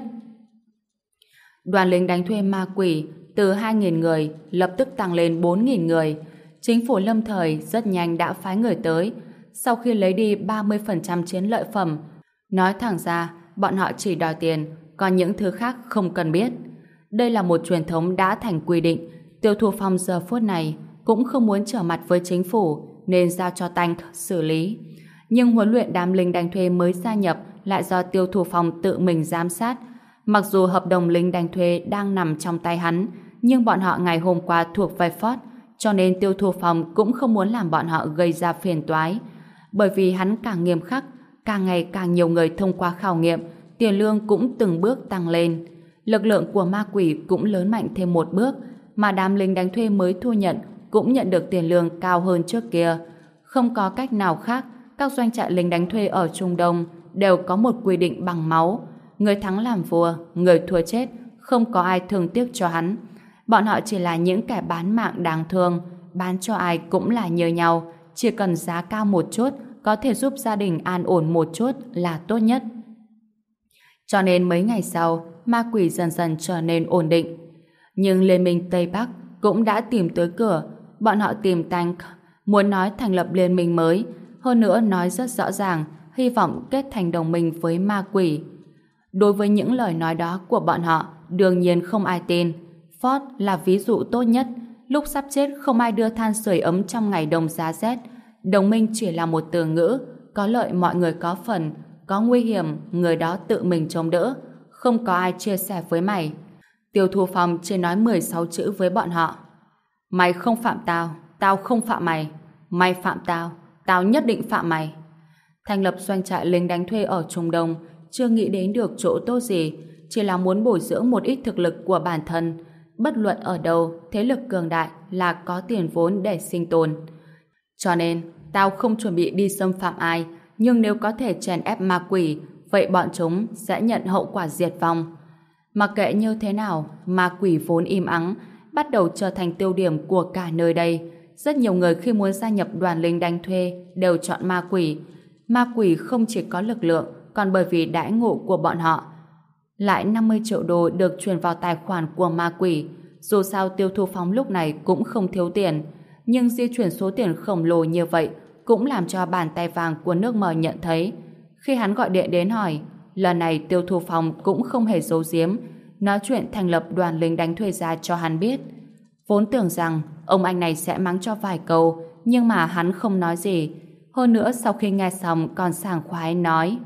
Đoàn lính đánh thuê ma quỷ từ 2.000 người lập tức tăng lên 4.000 người. Chính phủ lâm thời rất nhanh đã phái người tới. Sau khi lấy đi 30% chiến lợi phẩm, nói thẳng ra bọn họ chỉ đòi tiền, còn những thứ khác không cần biết. Đây là một truyền thống đã thành quy định. Tiêu Thu Phong giờ phút này cũng không muốn trở mặt với chính phủ nên giao cho Tank xử lý. Nhưng huấn luyện đám lính đánh thuê mới gia nhập lại do Tiêu Thu Phong tự mình giám sát. Mặc dù hợp đồng lính đánh thuê đang nằm trong tay hắn, nhưng bọn họ ngày hôm qua thuộc về Ford, cho nên Tiêu Thu Phong cũng không muốn làm bọn họ gây ra phiền toái. Bởi vì hắn càng nghiêm khắc, càng ngày càng nhiều người thông qua khảo nghiệm, tiền lương cũng từng bước tăng lên. Lực lượng của ma quỷ cũng lớn mạnh thêm một bước, mà đám lính đánh thuê mới thu nhận cũng nhận được tiền lương cao hơn trước kia. Không có cách nào khác, các doanh trại lính đánh thuê ở Trung Đông đều có một quy định bằng máu. Người thắng làm vua, người thua chết, không có ai thương tiếc cho hắn. Bọn họ chỉ là những kẻ bán mạng đáng thương, bán cho ai cũng là như nhau, chỉ cần giá cao một chút, có thể giúp gia đình an ổn một chút là tốt nhất. Cho nên mấy ngày sau, ma quỷ dần dần trở nên ổn định. Nhưng Liên minh Tây Bắc cũng đã tìm tới cửa. Bọn họ tìm Tank, muốn nói thành lập liên minh mới, hơn nữa nói rất rõ ràng, hy vọng kết thành đồng minh với ma quỷ. Đối với những lời nói đó của bọn họ, đương nhiên không ai tin. Ford là ví dụ tốt nhất. Lúc sắp chết không ai đưa than sưởi ấm trong ngày đông giá rét. Đồng minh chỉ là một từ ngữ, có lợi mọi người có phần, có nguy hiểm người đó tự mình chống đỡ, không có ai chia sẻ với mày. Tiêu Thu Phong chỉ nói 16 chữ với bọn họ. Mày không phạm tao, tao không phạm mày. Mày phạm tao, tao nhất định phạm mày. Thành lập doanh trại lính đánh thuê ở Trung Đông chưa nghĩ đến được chỗ tốt gì, chỉ là muốn bồi dưỡng một ít thực lực của bản thân. Bất luận ở đâu, thế lực cường đại là có tiền vốn để sinh tồn. Cho nên, tao không chuẩn bị đi xâm phạm ai, nhưng nếu có thể chèn ép ma quỷ, vậy bọn chúng sẽ nhận hậu quả diệt vong. Mặc kệ như thế nào, ma quỷ vốn im ắng, bắt đầu trở thành tiêu điểm của cả nơi đây. rất nhiều người khi muốn gia nhập đoàn lính đánh thuê đều chọn ma quỷ. Ma quỷ không chỉ có lực lượng, còn bởi vì đãi ngộ của bọn họ. Lại 50 triệu đô được chuyển vào tài khoản của ma quỷ. Dù sao Tiêu Thu Phong lúc này cũng không thiếu tiền, nhưng di chuyển số tiền khổng lồ như vậy cũng làm cho bàn tay vàng của nước mờ nhận thấy. Khi hắn gọi điện đến hỏi, lần này Tiêu Thu Phong cũng không hề giấu giếm, nói chuyện thành lập đoàn lính đánh thuê ra cho hắn biết. Vốn tưởng rằng ông anh này sẽ mắng cho vài câu, nhưng mà hắn không nói gì. Hơn nữa sau khi nghe xong còn sảng khoái nói: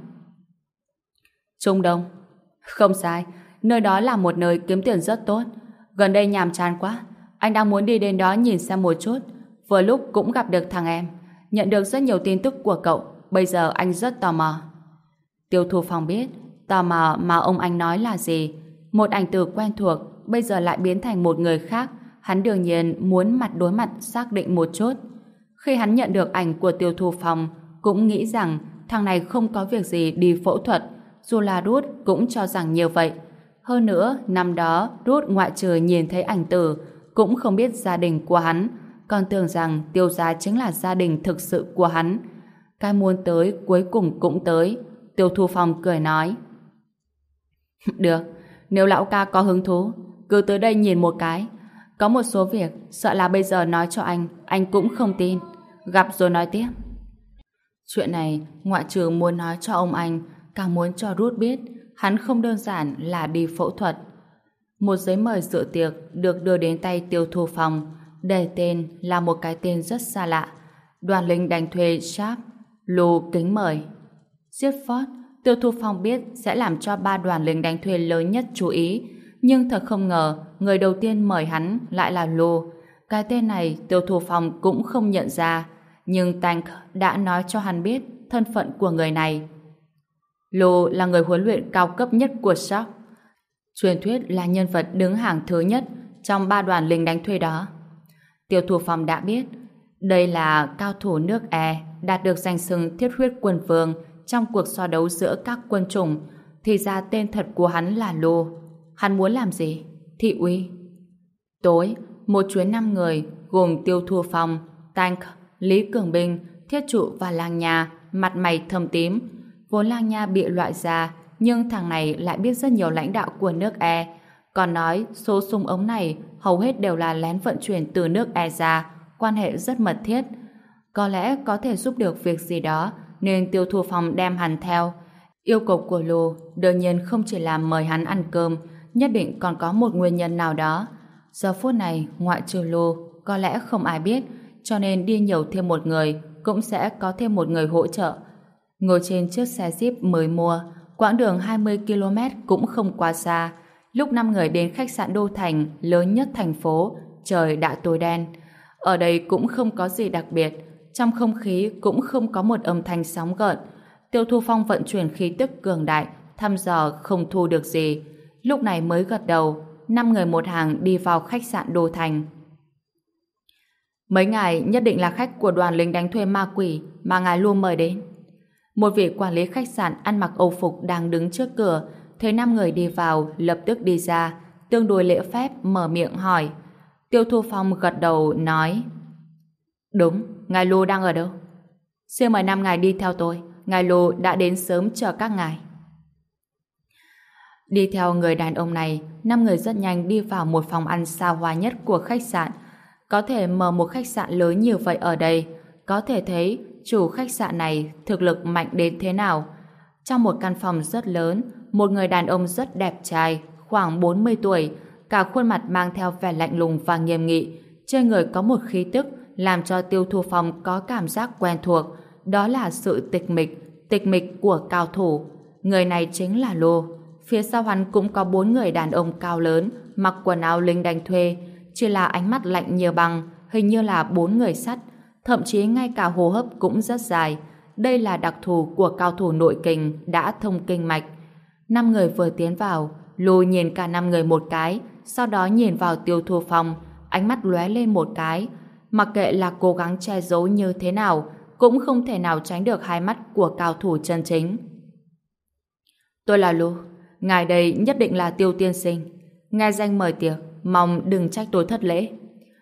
Trung Đông. Không sai, nơi đó là một nơi kiếm tiền rất tốt. Gần đây nhàm chán quá, anh đang muốn đi đến đó nhìn xem một chút. Vừa lúc cũng gặp được thằng em, nhận được rất nhiều tin tức của cậu. Bây giờ anh rất tò mò. Tiêu Thu Phong biết tò mò mà ông anh nói là gì. Một ảnh từ quen thuộc bây giờ lại biến thành một người khác. Hắn đương nhiên muốn mặt đối mặt xác định một chút. Khi hắn nhận được ảnh của Tiêu Thu Phong, cũng nghĩ rằng thằng này không có việc gì đi phẫu thuật. Dù là Ruth cũng cho rằng như vậy. Hơn nữa, năm đó Ruth ngoại trừ nhìn thấy ảnh tử, cũng không biết gia đình của hắn, còn tưởng rằng Tiêu gia chính là gia đình thực sự của hắn. Cái muốn tới cuối cùng cũng tới. Tiêu Thu Phong cười nói: Được, nếu lão ca có hứng thú, cứ tới đây nhìn một cái. Có một số việc sợ là bây giờ nói cho anh cũng không tin. Gặp rồi nói tiếp. Chuyện này ngoại trừ muốn nói cho ông anh, càng muốn cho Ruth biết hắn không đơn giản là đi phẫu thuật. Một giấy mời dự tiệc được đưa đến tay Tiêu Thu Phong, đề tên là một cái tên rất xa lạ: Đoàn lính đánh thuê Sharp, Lù kính mời. Giết Ford, Tiêu Thu Phong biết sẽ làm cho 3 đoàn lính đánh thuê lớn nhất chú ý, nhưng thật không ngờ người đầu tiên mời hắn lại là Lù. Cái tên này Tiêu Thu Phong cũng không nhận ra, nhưng Tank đã nói cho hắn biết thân phận của người này. Lù là người huấn luyện cao cấp nhất của Sharp, truyền thuyết là nhân vật đứng hàng thứ nhất trong 3 đoàn lính đánh thuê đó. Tiêu Thu Phong đã biết đây là cao thủ nước E, đạt được danh xưng thiết huyết quân vương trong cuộc so đấu giữa các quân chủng. Thì ra tên thật của hắn là Lù. Hắn muốn làm gì? Thị uy. Tối, một chuyến 5 người gồm Tiêu Thu Phong, Tank, Lý Cường Binh, Thiết Trụ và Lang Nha, mặt mày thâm tím. Vốn Lang Nha bị loại ra, nhưng thằng này lại biết rất nhiều lãnh đạo của nước E. Còn nói số súng ống này hầu hết đều là lén vận chuyển từ nước E ra, quan hệ rất mật thiết. Có lẽ có thể giúp được việc gì đó, nên Tiêu Thu Phong đem hắn theo. Yêu cầu của Lù đương nhiên không chỉ là mời hắn ăn cơm, nhất định còn có một nguyên nhân nào đó. Giờ phút này, ngoại trừ Lù, có lẽ không ai biết, cho nên đi nhiều thêm một người, cũng sẽ có thêm một người hỗ trợ. Ngồi trên chiếc xe Jeep mới mua, quãng đường 20 km cũng không quá xa. Lúc 5 người đến khách sạn Đô Thành, lớn nhất thành phố, trời đã tối đen. Ở đây cũng không có gì đặc biệt, trong không khí cũng không có một âm thanh sóng gợn. Tiêu Thu Phong vận chuyển khí tức cường đại, thăm dò không thu được gì. Lúc này mới gật đầu, 5 người một hàng đi vào khách sạn Đô Thành. Mấy ngài nhất định là khách của đoàn lính đánh thuê ma quỷ mà ngài luôn mời đến. Một vị quản lý khách sạn ăn mặc âu phục đang đứng trước cửa, thấy 5 người đi vào, lập tức đi ra, tương đối lễ phép mở miệng hỏi. Tiêu Thu Phong gật đầu nói: Đúng, ngài Lô đang ở đâu? Xin mời 5 ngài đi theo tôi, ngài Lô đã đến sớm chờ các ngài. Đi theo người đàn ông này, 5 người rất nhanh đi vào một phòng ăn xa hoa nhất của khách sạn. Có thể mở một khách sạn lớn như vậy ở đây, có thể thấy chủ khách sạn này thực lực mạnh đến thế nào. Trong một căn phòng rất lớn, một người đàn ông rất đẹp trai, khoảng 40 tuổi, cả khuôn mặt mang theo vẻ lạnh lùng và nghiêm nghị. Trên người có một khí tức làm cho Tiêu Thu Phong có cảm giác quen thuộc, đó là sự tịch mịch của cao thủ. Người này chính là Lô. Phía sau hắn cũng có 4 người đàn ông cao lớn, mặc quần áo lính đánh thuê, chỉ là ánh mắt lạnh như băng, hình như là 4 người sắt, thậm chí ngay cả hô hấp cũng rất dài. Đây là đặc thù của cao thủ nội kình đã thông kinh mạch. 5 người vừa tiến vào, Lô nhìn cả 5 người một cái, sau đó nhìn vào Tiêu Thu Phong, ánh mắt lóe lên một cái. Mặc kệ là cố gắng che giấu như thế nào, cũng không thể nào tránh được hai mắt của cao thủ chân chính. Tôi là Lô, ngài đây nhất định là Tiêu tiên sinh. Nghe danh mời tiệc, mong đừng trách tôi thất lễ.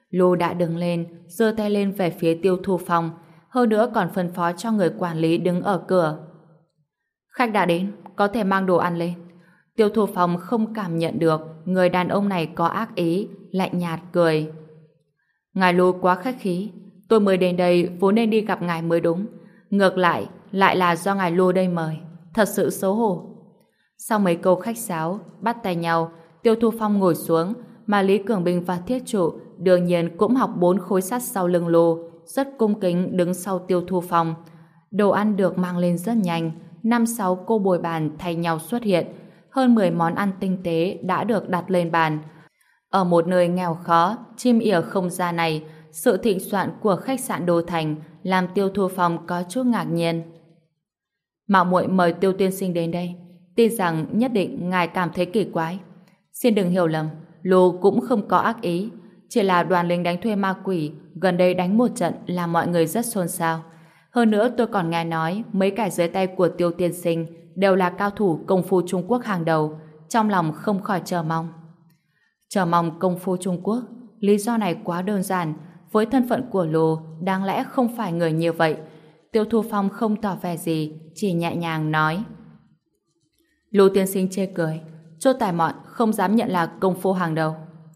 Lưu đã đứng lên, giơ tay lên về phía Tiêu Thu Phong, hơn nữa còn phân phó cho người quản lý đứng ở cửa. Khách đã đến, có thể mang đồ ăn lên. Tiêu Thu Phong không cảm nhận được người đàn ông này có ác ý, lạnh nhạt cười. Ngài Lưu quá khách khí, tôi mới đến đây vốn nên đi gặp ngài mới đúng. Ngược lại là do ngài Lưu đây mời. Thật sự xấu hổ. Sau mấy câu khách sáo, bắt tay nhau, Tiêu Thu Phong ngồi xuống, mà Lý Cường Bình và Thiết Trụ đương nhiên cũng học 4 khối sắt sau lưng Lưu, rất cung kính đứng sau Tiêu Thu Phong. Đồ ăn được mang lên rất nhanh, 5-6 cô bồi bàn thay nhau xuất hiện, hơn 10 món ăn tinh tế đã được đặt lên bàn. Ở một nơi nghèo khó, chim ỉa không ra này, sự thịnh soạn của khách sạn Đô Thành làm Tiêu Thu Phong có chút ngạc nhiên. Mạo muội mời Tiêu tiên sinh đến đây, tin rằng nhất định ngài cảm thấy kỳ quái. Xin đừng hiểu lầm, Lô cũng không có ác ý, chỉ là đoàn lính đánh thuê ma quỷ gần đây đánh một trận làm mọi người rất xôn xao. Hơn nữa tôi còn nghe nói mấy kẻ dưới tay của Tiêu tiên sinh đều là cao thủ công phu Trung Quốc hàng đầu, trong lòng không khỏi chờ mong. Chờ mong công phu Trung Quốc, lý do này quá đơn giản, với thân phận của Lô đáng lẽ không phải người như vậy. Tiêu Thu Phong không tỏ vẻ gì, chỉ nhẹ nhàng nói. Lô tiên sinh chê cười, Chốt Tài Mọn không dám nhận là công phu hàng đầu.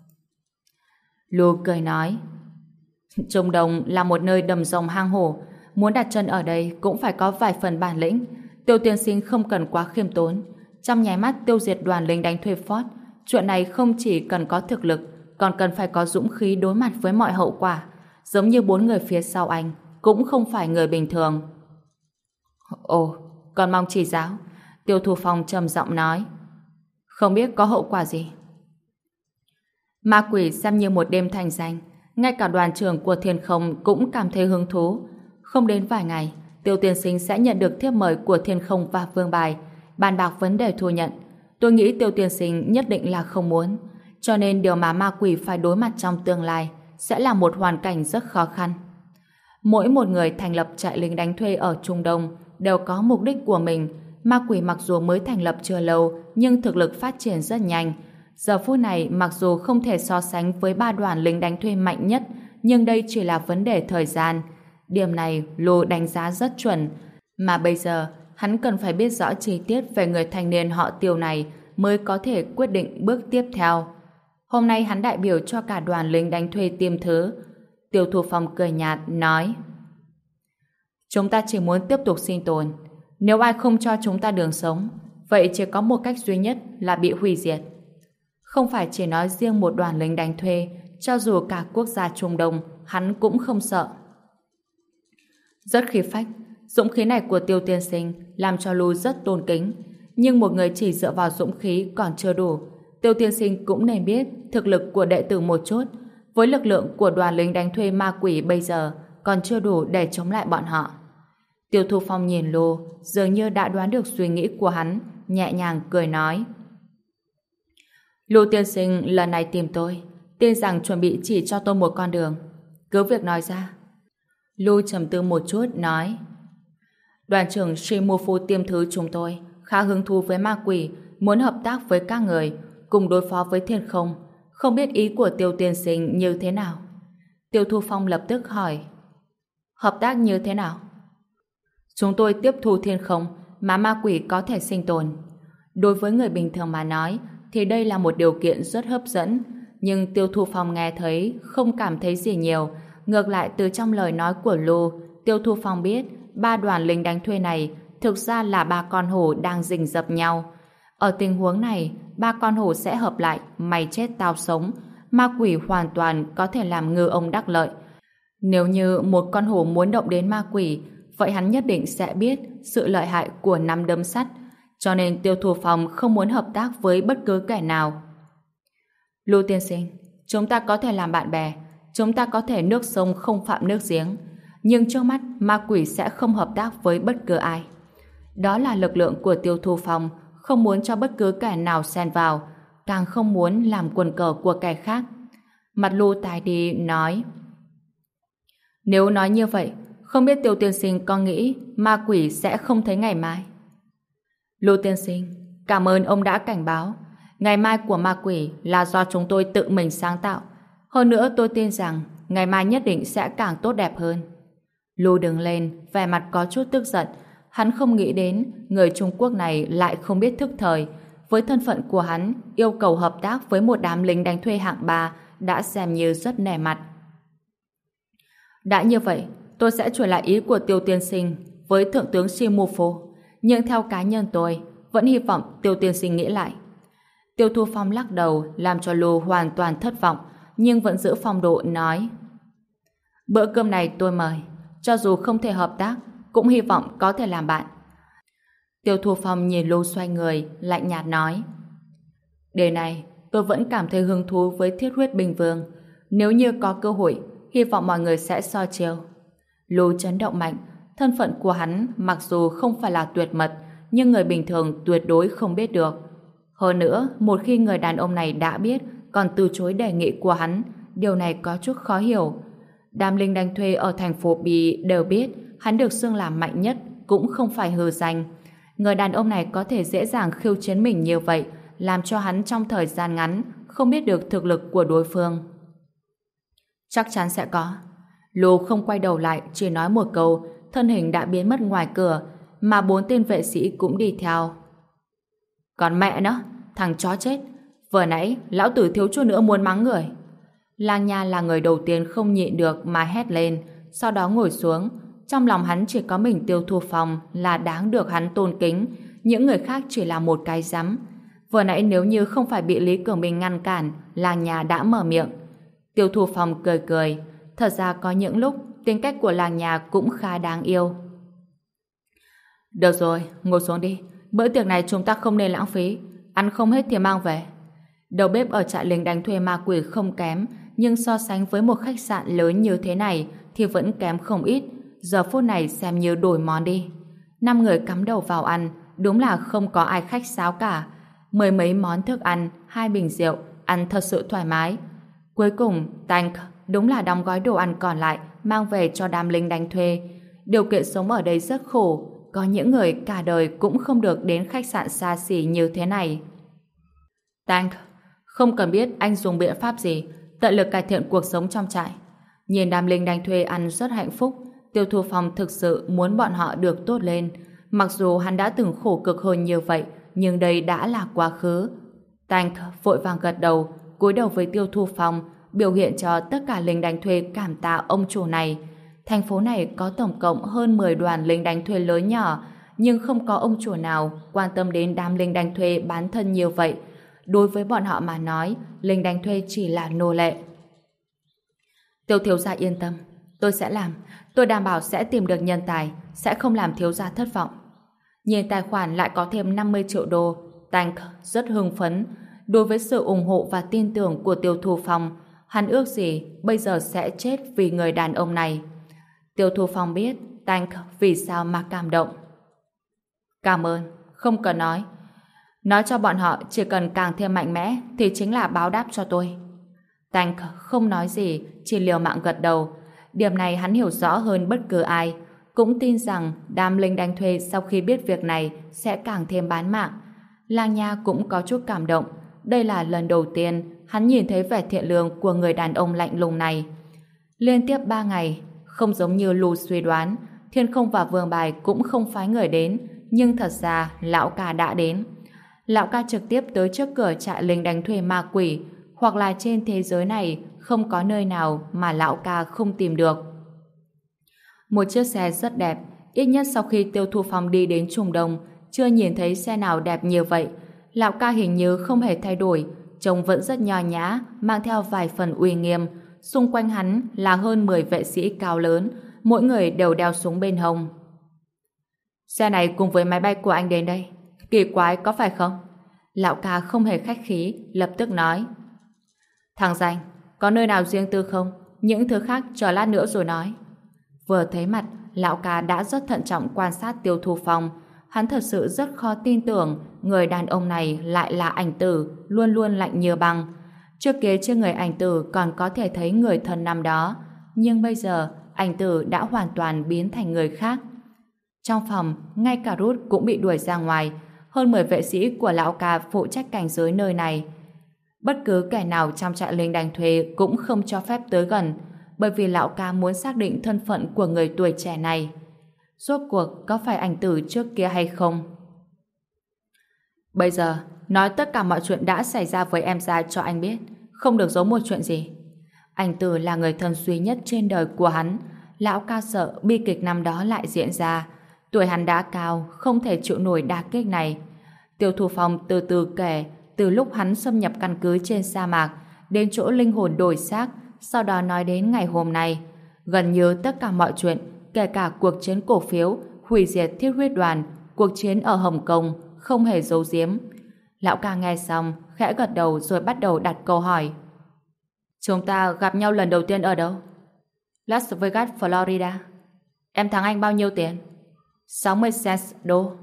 Lô cười nói, Trung Đông là một nơi đầm rồng hang hổ, muốn đặt chân ở đây cũng phải có vài phần bản lĩnh. Tiêu tiên sinh không cần quá khiêm tốn, trong nháy mắt tiêu diệt đoàn lính đánh thuê Ford. Chuyện này không chỉ cần có thực lực, còn cần phải có dũng khí đối mặt với mọi hậu quả. Giống như 4 người phía sau anh, cũng không phải người bình thường. Ồ, còn mong chỉ giáo. Tiêu Thu Phong trầm giọng nói. Không biết có hậu quả gì. Ma quỷ xem như một đêm thành danh, ngay cả đoàn trưởng của Thiên Không cũng cảm thấy hứng thú. Không đến vài ngày, Tiêu tiên sinh sẽ nhận được thiếp mời của Thiên Không và Vương Bài, bàn bạc vấn đề thu nhận. Tôi nghĩ Tiêu tiên sinh nhất định là không muốn, cho nên điều mà ma quỷ phải đối mặt trong tương lai sẽ là một hoàn cảnh rất khó khăn. Mỗi một người thành lập trại lính đánh thuê ở Trung Đông đều có mục đích của mình. Ma quỷ mặc dù mới thành lập chưa lâu nhưng thực lực phát triển rất nhanh. Giờ phút này mặc dù không thể so sánh với 3 đoàn lính đánh thuê mạnh nhất, nhưng đây chỉ là vấn đề thời gian. Điểm này Lô đánh giá rất chuẩn, mà bây giờ hắn cần phải biết rõ chi tiết về người thanh niên họ Tiêu này mới có thể quyết định bước tiếp theo. Hôm nay hắn đại biểu cho cả đoàn lính đánh thuê tiêm thứ. Tiêu Thu Phong cười nhạt nói, chúng ta chỉ muốn tiếp tục sinh tồn. Nếu ai không cho chúng ta đường sống, vậy chỉ có một cách duy nhất là bị hủy diệt. Không phải chỉ nói riêng một đoàn lính đánh thuê, cho dù cả quốc gia Trung Đông, hắn cũng không sợ. Rất khí phách, dũng khí này của Tiêu tiên sinh làm cho Lưu rất tôn kính. Nhưng một người chỉ dựa vào dũng khí còn chưa đủ. Tiêu tiên sinh cũng nên biết thực lực của đệ tử một chút. Với lực lượng của đoàn lính đánh thuê ma quỷ bây giờ còn chưa đủ để chống lại bọn họ. Tiêu Thu Phong nhìn Lô, dường như đã đoán được suy nghĩ của hắn, nhẹ nhàng cười nói. Lô tiên sinh lần này tìm tôi, tin rằng chuẩn bị chỉ cho tôi một con đường. Cứ việc nói ra. Lô trầm tư một chút, nói. Đoàn trưởng Shimofu tiêm thứ chúng tôi khá hứng thú với ma quỷ, muốn hợp tác với các người, cùng đối phó với Thiên Không. Không biết ý của Tiêu tiên sinh như thế nào? Tiêu Thu Phong lập tức hỏi. Hợp tác như thế nào? Chúng tôi tiếp thu Thiên Không mà ma quỷ có thể sinh tồn. Đối với người bình thường mà nói thì đây là một điều kiện rất hấp dẫn, nhưng Tiêu Thu Phong nghe thấy không cảm thấy gì nhiều. Ngược lại từ trong lời nói của Lô, Tiêu Thu Phong biết 3 đoàn lính đánh thuê này thực ra là 3 con hổ đang rình rập nhau. Ở tình huống này, 3 con hổ sẽ hợp lại, mày chết tao sống. Ma quỷ hoàn toàn có thể làm ngư ông đắc lợi. Nếu như một con hổ muốn động đến ma quỷ, vậy hắn nhất định sẽ biết sự lợi hại của 5 đấm sắt. Cho nên Tiêu Thu Phong không muốn hợp tác với bất cứ kẻ nào. Lưu tiên sinh, chúng ta có thể làm bạn bè, chúng ta có thể nước sông không phạm nước giếng, nhưng trước mắt ma quỷ sẽ không hợp tác với bất cứ ai. Đó là lực lượng của Tiêu Thu Phong, không muốn cho bất cứ kẻ nào xen vào, càng không muốn làm quần cờ của kẻ khác. Mặt Lưu tái đi nói, nếu nói như vậy, không biết Tiêu tiên sinh có nghĩ ma quỷ sẽ không thấy ngày mai? Lưu tiên sinh, cảm ơn ông đã cảnh báo. Ngày mai của ma quỷ là do chúng tôi tự mình sáng tạo. Hơn nữa tôi tin rằng ngày mai nhất định sẽ càng tốt đẹp hơn. Lu đứng lên, vẻ mặt có chút tức giận. Hắn không nghĩ đến người Trung Quốc này lại không biết thức thời. Với thân phận của hắn, yêu cầu hợp tác với một đám lính đánh thuê hạng 3 đã xem như rất nể mặt. Đã như vậy, tôi sẽ truyền lại ý của Tiêu tiên sinh với Thượng tướng Shimofo. Nhưng theo cá nhân tôi, vẫn hy vọng Tiêu tiên sinh nghĩ lại. Tiêu Thu Phong lắc đầu làm cho Lu hoàn toàn thất vọng, nhưng vẫn giữ phong độ nói: bữa cơm này tôi mời, cho dù không thể hợp tác, cũng hy vọng có thể làm bạn. Tiêu Thu Phong nhìn Lu xoay người, lạnh nhạt nói: đề này, tôi vẫn cảm thấy hứng thú với Thiết Huyết Bình Vương. Nếu như có cơ hội, hy vọng mọi người sẽ so chiêu. Lu chấn động mạnh, thân phận của hắn mặc dù không phải là tuyệt mật, nhưng người bình thường tuyệt đối không biết được. Hơn nữa, một khi người đàn ông này đã biết, còn từ chối đề nghị của hắn, điều này có chút khó hiểu. Đám lính đánh thuê ở thành phố Bì đều biết hắn được xưng là mạnh nhất, cũng không phải hư danh. Người đàn ông này có thể dễ dàng khiêu chiến mình như vậy, làm cho hắn trong thời gian ngắn không biết được thực lực của đối phương. Chắc chắn sẽ có. Lu không quay đầu lại, chỉ nói một câu, thân hình đã biến mất ngoài cửa, mà 4 tên vệ sĩ cũng đi theo. Còn mẹ nó, thằng chó chết, vừa nãy lão tử thiếu chút nữa muốn mắng người. Lang Nha là người đầu tiên không nhịn được mà hét lên, sau đó ngồi xuống. Trong lòng hắn chỉ có mình Tiêu Thu Phong là đáng được hắn tôn kính, những người khác chỉ là một cái rắm. Vừa nãy nếu như không phải bị Lý Cường Minh ngăn cản, Lang Nha đã mở miệng. Tiêu Thu Phong cười cười, thật ra có những lúc tính cách của Lang Nha cũng khá đáng yêu. Được rồi, ngồi xuống đi. Bữa tiệc này chúng ta không nên lãng phí, ăn không hết thì mang về. Đầu bếp ở trại lính đánh thuê ma quỷ không kém, nhưng so sánh với một khách sạn lớn như thế này thì vẫn kém không ít. Giờ phút này xem như đổi món đi. 5 người cắm đầu vào ăn, đúng là không có ai khách sáo cả. 10 mấy món thức ăn, 2 bình rượu, ăn thật sự thoải mái. Cuối cùng, Tank đúng là đóng gói đồ ăn còn lại mang về cho đám lính đánh thuê. Điều kiện sống ở đây rất khổ, có những người cả đời cũng không được đến khách sạn xa xỉ như thế này. Tank, không cần biết anh dùng biện pháp gì, tận lực cải thiện cuộc sống trong trại. Nhìn đám lính đánh thuê ăn rất hạnh phúc, Tiêu Thu Phong thực sự muốn bọn họ được tốt lên. Mặc dù hắn đã từng khổ cực hơn như vậy, nhưng đây đã là quá khứ. Tank vội vàng gật đầu, cúi đầu với Tiêu Thu Phong, biểu hiện cho tất cả lính đánh thuê cảm tạ ông chủ này. Thành phố này có tổng cộng hơn 10 đoàn lính đánh thuê lớn nhỏ, nhưng không có ông chủ nào quan tâm đến đám lính đánh thuê bán thân như vậy. Đối với bọn họ mà nói, lính đánh thuê chỉ là nô lệ. Tiêu thiếu gia yên tâm, tôi sẽ làm, tôi đảm bảo sẽ tìm được nhân tài, sẽ không làm thiếu gia thất vọng. Nhìn tài khoản lại có thêm 50 triệu đô, Tank rất hưng phấn. Đối với sự ủng hộ và tin tưởng của Tiêu Thu Phong, hắn ước gì bây giờ sẽ chết vì người đàn ông này. Tiêu Thu Phong biết Tank vì sao mà cảm động. Cảm ơn, không cần nói. Nói cho bọn họ chỉ cần càng thêm mạnh mẽ thì chính là báo đáp cho tôi. Tank không nói gì, chỉ liều mạng gật đầu. Điểm này hắn hiểu rõ hơn bất cứ ai. Cũng tin rằng đám lính đánh thuê sau khi biết việc này sẽ càng thêm bán mạng. Lang Nha cũng có chút cảm động. Đây là lần đầu tiên hắn nhìn thấy vẻ thiện lương của người đàn ông lạnh lùng này. Liên tiếp 3 ngày, không giống như Lu suy đoán, Thiên Không và Vương Bài cũng không phái người đến, nhưng thật ra lão ca đã đến. Lão ca trực tiếp tới trước cửa trại lính đánh thuê ma quỷ, hoặc là trên thế giới này không có nơi nào mà lão ca không tìm được. Một chiếc xe rất đẹp, ít nhất sau khi Tiêu Thu Phong đi đến Trung Đông, chưa nhìn thấy xe nào đẹp như vậy. Lão ca hình như không hề thay đổi, trông vẫn rất nho nhã, mang theo vài phần uy nghiêm. Xung quanh hắn là hơn 10 vệ sĩ cao lớn, mỗi người đều đeo súng bên hông. Xe này cùng với máy bay của anh đến đây. Kỳ quái có phải không? Lão ca không hề khách khí, lập tức nói. Thằng Danh, có nơi nào riêng tư không? Những thứ khác chờ lát nữa rồi nói. Vừa thấy mặt, lão ca đã rất thận trọng quan sát Tiêu Thu Phong. Hắn thật sự rất khó tin tưởng người đàn ông này lại là ảnh tử, luôn luôn lạnh như băng. Trước kia trên người ảnh tử còn có thể thấy người thân năm đó, nhưng bây giờ ảnh tử đã hoàn toàn biến thành người khác. Trong phòng, ngay cả Ruth cũng bị đuổi ra ngoài. Hơn 10 vệ sĩ của lão ca phụ trách cảnh giới nơi này. Bất cứ kẻ nào trong trại lính đánh thuê cũng không cho phép tới gần, bởi vì lão ca muốn xác định thân phận của người tuổi trẻ này. Rốt cuộc có phải ảnh Tử trước kia hay không? Bây giờ, nói tất cả mọi chuyện đã xảy ra với em ra cho anh biết, không được giấu một chuyện gì. Ảnh Tử là người thân duy nhất trên đời của hắn. Lão ca sợ bi kịch năm đó lại diễn ra. Tuổi hắn đã cao, không thể chịu nổi đả kích này. Tiêu Thu Phong từ từ kể, từ lúc hắn xâm nhập căn cứ trên sa mạc đến chỗ linh hồn đổi xác, sau đó nói đến ngày hôm nay. Gần như tất cả mọi chuyện, kể cả cuộc chiến cổ phiếu, hủy diệt thiết huyết đoàn, cuộc chiến ở Hồng Kông, không hề giấu giếm. Lão ca nghe xong, khẽ gật đầu rồi bắt đầu đặt câu hỏi. Chúng ta gặp nhau lần đầu tiên ở đâu? Las Vegas, Florida. Em thắng anh bao nhiêu tiền? 60 cents đô.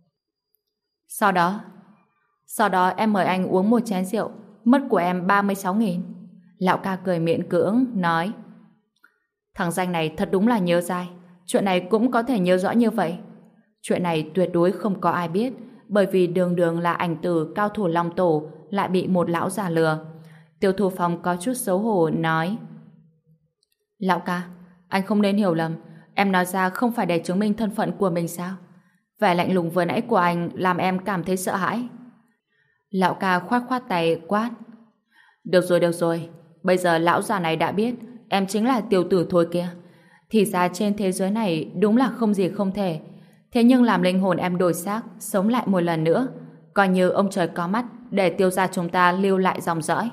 Sau đó em mời anh uống một chén rượu, mất của em 36.000. Lão ca cười miễn cưỡng, nói: Thằng danh này thật đúng là nhớ dai. Chuyện này cũng có thể nhớ rõ như vậy. Chuyện này tuyệt đối không có ai biết, bởi vì đường đường là ảnh Tử cao thủ Long Tổ lại bị một lão già lừa. Tiêu Thu Phong có chút xấu hổ nói: Lão ca, anh không nên hiểu lầm. Em nói ra không phải để chứng minh thân phận của mình sao? Vẻ lạnh lùng vừa nãy của anh làm em cảm thấy sợ hãi. Lão ca khoát khoát tay quát: Được rồi. Bây giờ lão già này đã biết em chính là tiểu tử thôi kia. Thì ra trên thế giới này đúng là không gì không thể. Thế nhưng làm linh hồn em đổi xác, sống lại một lần nữa, coi như ông trời có mắt để Tiêu gia chúng ta lưu lại dòng dõi.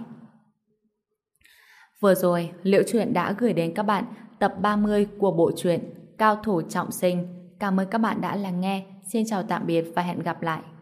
Vừa rồi, Liễu Chuyện đã gửi đến các bạn tập 30 của bộ truyện Cao thủ trọng sinh. Cảm ơn các bạn đã lắng nghe. Xin chào tạm biệt và hẹn gặp lại.